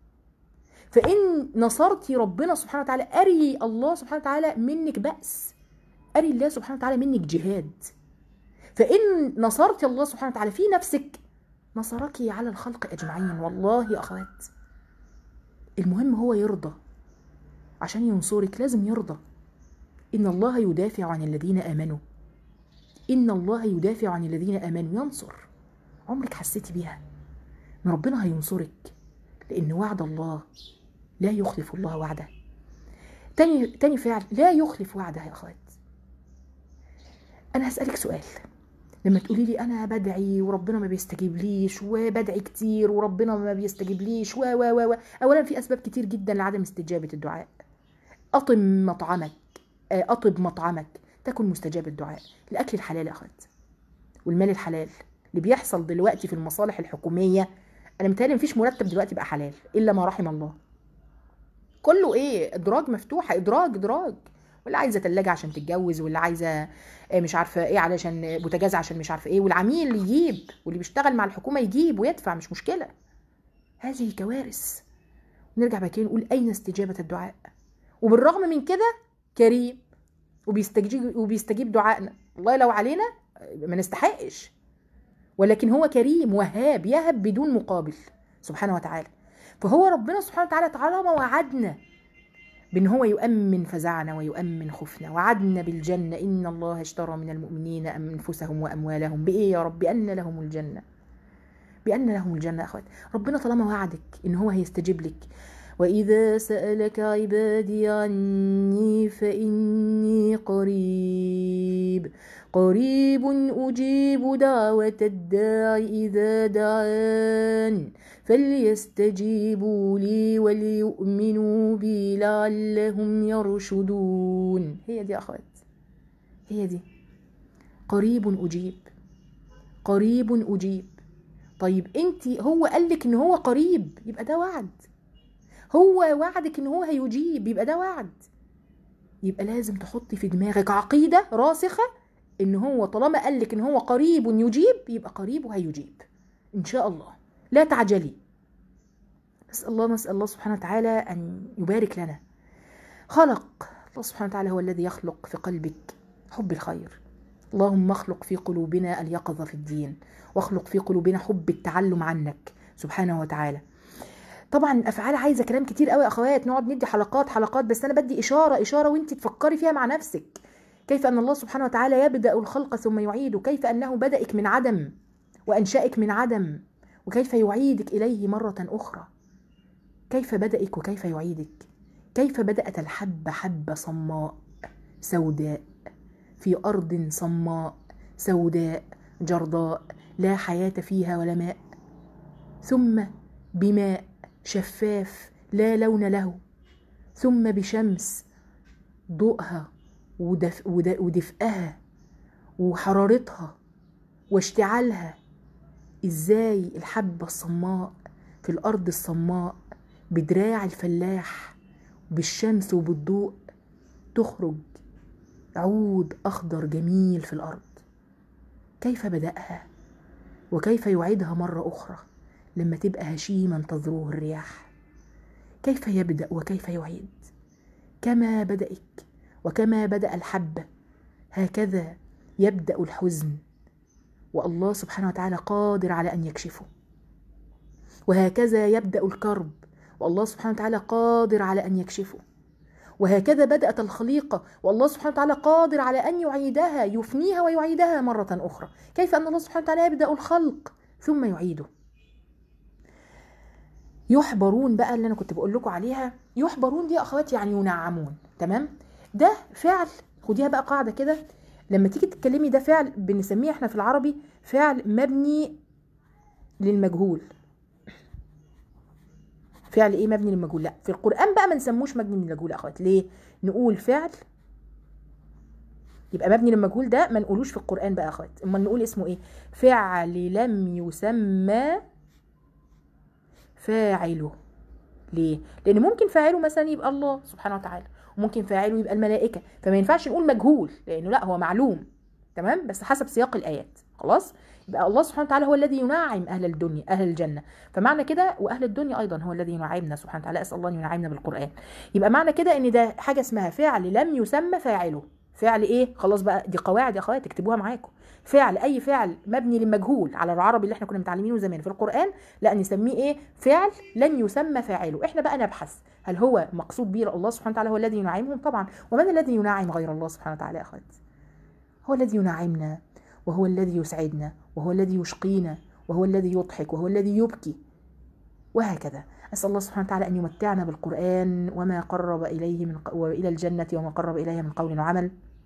فإن نصرتي ربنا سبحانه وتعالى، أري الله سبحانه وتعالى منك بأس، أري الله سبحانه وتعالى منك جهاد. فإن نصرتي الله سبحانه وتعالى في نفسك، نصرك على الخلق أجمعين. والله يا أخوات، المهم هو يرضى. عشان ينصرك لازم يرضى. إن الله يدافع عن الذين آمنوا، إن الله يدافع عن الذين آمنوا. ينصر. عمرك حسيتي بيها إن ربنا هينصرك؟ لأن وعد الله لا يخلف الله وعده. تاني, تاني فعل لا يخلف وعده. يا أخوات، أنا هسألك سؤال. لما تقولي لي أنا بدعي وربنا ما بيستجيب ليش، وبدعي كتير وربنا ما بيستجيب ليش، و و و أولا في أسباب كتير جدا لعدم استجابة الدعاء. أطم مطعمك، أطب مطعمك تكن مستجاب الدعاء. الأكل الحلال يا أخوات والمال الحلال اللي بيحصل دلوقتي في المصالح الحكومية، أنا متهيألي مفيش مرتب دلوقتي بقى حلال إلا ما رحم الله. كله ايه؟ ادراج مفتوحه، ادراج ادراج. واللي عايزه ثلاجه عشان تتجوز، واللي عايزه مش عارفه ايه علشان بوتاجاز عشان مش عارفه ايه، والعميل يجيب، واللي بيشتغل مع الحكومه يجيب ويدفع، مش مشكله. هذه كوارث. نرجع بقى كده نقول اين استجابه الدعاء؟ وبالرغم من كده كريم وبيستجيب وبيستجيب دعائنا. والله لو علينا ما نستحقش، ولكن هو كريم وهاب، يهب بدون مقابل سبحانه وتعالى. فهو ربنا سبحانه وتعالى طالما وعدنا بأن هو يؤمن فزعنا ويؤمن خفنا، وعدنا بالجنة، إن الله اشترى من المؤمنين أنفسهم وأموالهم بإيه يا رب؟ بأن لهم الجنة، بأن لهم الجنة. أخوات، ربنا طالما وعدك إن هو هيستجيب لك. وإذا سألك عبادي عني فإني قريب قريب أجيب دعوة الداع إذا دعان فليستجيبوا لي وليؤمنوا بي لعلهم يرشدون. هي دي أخوات، هي دي. قريب أجيب، قريب أجيب. طيب انت هو قالك ان هو قريب، يبقى ده وعد. هو وعدك ان هو هيجيب، يبقى ده وعد. يبقى لازم تحطي في دماغك عقيدة راسخة ان هو طالما قالك ان هو قريب يجيب، يبقى قريب وهيجيب ان شاء الله. لا تعجلي. نسأل الله نسأل الله سبحانه وتعالى ان يبارك لنا. خلق الله سبحانه وتعالى هو الذي يخلق في قلبك حب الخير. اللهم اخلق في قلوبنا اليقظة في الدين، واخلق في قلوبنا حب التعلم عنك سبحانه وتعالى. طبعا الافعال عايزه كلام كتير قوي يا اخوات، نقعد ندي حلقات حلقات، بس انا بدي اشاره اشاره وانت تفكري فيها مع نفسك. كيف ان الله سبحانه وتعالى يبدا الخلق ثم يعيده، كيف انه بدأك من عدم وانشأك من عدم، وكيف يعيدك اليه مره اخرى. كيف بدأك وكيف يعيدك. كيف بدأت الحبة حبة صماء سوداء في أرض صماء سوداء جرضاء لا حياة فيها ولا ماء، ثم بماء شفاف لا لون له، ثم بشمس ضوءها ودف ودفئها وحرارتها واشتعالها. ازاي الحبة الصماء في الأرض الصماء بدراع الفلاح بالشمس وبالضوء تخرج عود أخضر جميل في الأرض. كيف بدأها وكيف يعيدها مرة أخرى لما تبقى هشيما تذروه الرياح. كيف يبدأ وكيف يعيد. كما بدأك وكما بدأ الحبة هكذا يبدأ الحزن، والله سبحانه وتعالى قادر على أن يكشفه. وهكذا يبدأ الكرب، والله سبحانه وتعالى قادر على أن يكشفه. وهكذا بدأت الخليقة، والله سبحانه وتعالى قادر على أن يعيدها، يفنيها ويعيدها مرة أخرى. كيف أن الله سبحانه وتعالى يبدأ الخلق ثم يعيده. يحبرون بقى اللي أنا كنت بقول لكم عليها، يحبرون دي أخواتي يعني ينعمون. تمام؟ ده فعل، خديها بقى قاعدة كده لما تيجي تتكلمي، ده فعل بنسميه احنا في العربي فعل مبني للمجهول. فعل ايه مبني للمجهول؟ لا، في القرآن بقى ما نسموش مبني للمجهول يا اخوات. ليه؟ نقول فعل يبقى مبني للمجهول، ده ما نقولوش في القرآن بقى يا اخوات. اما نقول اسمه ايه؟ فعل لم يسمى فاعله. ليه؟ لان ممكن فاعله مثلا يبقى الله سبحانه وتعالى، وممكن فاعله يبقى الملائكة، فما ينفعش نقول مجهول لانه لا، هو معلوم. تمام؟ بس حسب سياق الايات. خلاص؟ يبقى الله سبحانه وتعالى هو الذي ينعم اهل الدنيا اهل الجنه، فمعنى كده واهل الدنيا ايضا هو الذي ينعمنا سبحانه وتعالى. اسال الله ان ينعمنا بالقران. يبقى معنى كده ان ده حاجه اسمها فعل لم يسمى فاعله. فعل ايه؟ خلاص بقى دي قواعد يا اخوات تكتبوها معاكم. فعل اي فعل مبني للمجهول على العربي اللي احنا كنا متعلمينه زمان في القران، لا نسميه ايه؟ فعل لن يسمى فاعله. احنا بقى نبحث هل هو مقصود به الله سبحانه وتعالى هو الذي ينعمهم؟ طبعا. ومن الذي ينعم غير الله سبحانه وتعالى يا اخوات؟ هو الذي ينعمنا، وهو الذي يسعدنا، وهو الذي يشقينا، وهو الذي يضحك، وهو الذي يبكي، وهكذا. أسأل الله سبحانه وتعالى أن يمتعنا بالقرآن وما قرب إليه من ق... وإلى الجنة وما قرب إليها من قول وعمل.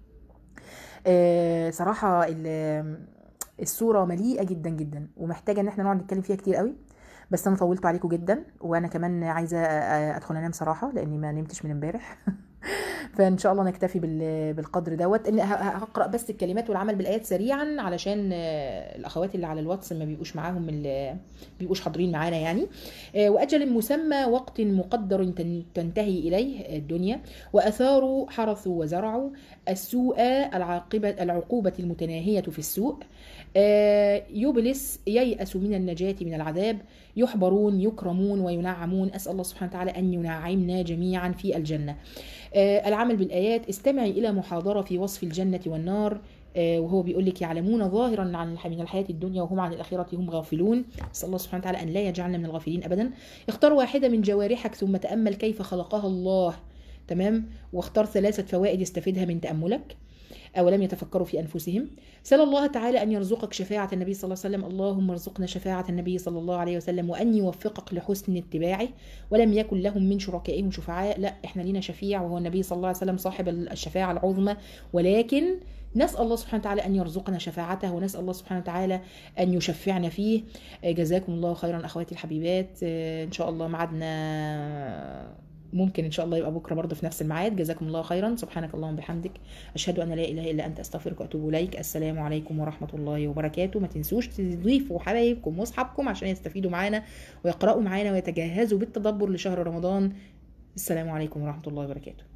آه صراحة السورة مليئة جدا جدا، ومحتاجة ان احنا نقعد نتكلم فيها كتير قوي، بس انا طولت عليكم جدا، وانا كمان عايزة ادخل انام صراحة لاني ما نمتش من امبارح. فان شاء الله نكتفي بالقدر دوت. ان هقرا بس الكلمات والعمل بالايات سريعا علشان الاخوات اللي على الواتس ما بيبقوش معاهم، اللي بيبقوش حاضرين معانا يعني. واجل مسمى وقت مقدر تنتهي اليه الدنيا، واثاروا حرثوا وزرعوا السوء العاقبه العقوبه المتناهيه في السوء. يبلس ييأس من النجاة من العذاب. يحبرون يكرمون وينعمون. أسأل الله سبحانه وتعالى أن ينعمنا جميعا في الجنة. العمل بالآيات، استمعي إلى محاضرة في وصف الجنة والنار، وهو بيقول لك يعلمون ظاهرا عن من الحياة الدنيا وهم عن الآخرة هم غافلون. أسأل الله سبحانه وتعالى أن لا يجعلنا من الغافلين أبدا. اختار واحدة من جوارحك ثم تأمل كيف خلقها الله. تمام؟ واختار ثلاثة فوائد استفيدها من تأملك. أولم يتفكروا في أنفسهم. سأل الله تعالى أن يرزقك شفاعة النبي صلى الله عليه وسلم. اللهم ارزقنا شفاعة النبي صلى الله عليه وسلم، وأن يوفقك لحسن اتباعه. ولم يكن لهم من شركائهم شفعاء، لا احنا لينا شفيع وهو النبي صلى الله عليه وسلم صاحب الشفاعة العظمى، ولكن نسأل الله سبحانه وتعالى أن يرزقنا شفاعته، ونسأل الله سبحانه وتعالى أن يشفعنا فيه. جزاكم الله خيرا أخواتي الحبيبات. إن شاء الله معدنا ممكن ان شاء الله يبقى بكره برضه في نفس الميعاد. جزاكم الله خيرا، سبحانك اللهم وبحمدك، اشهد ان لا اله الا انت، استغفرك واتوب اليك. السلام عليكم ورحمه الله وبركاته. ما تنسوش تضيفوا حبايبكم واصحابكم عشان يستفيدوا معانا ويقرأوا معانا ويتجهزوا بالتدبر لشهر رمضان. السلام عليكم ورحمه الله وبركاته.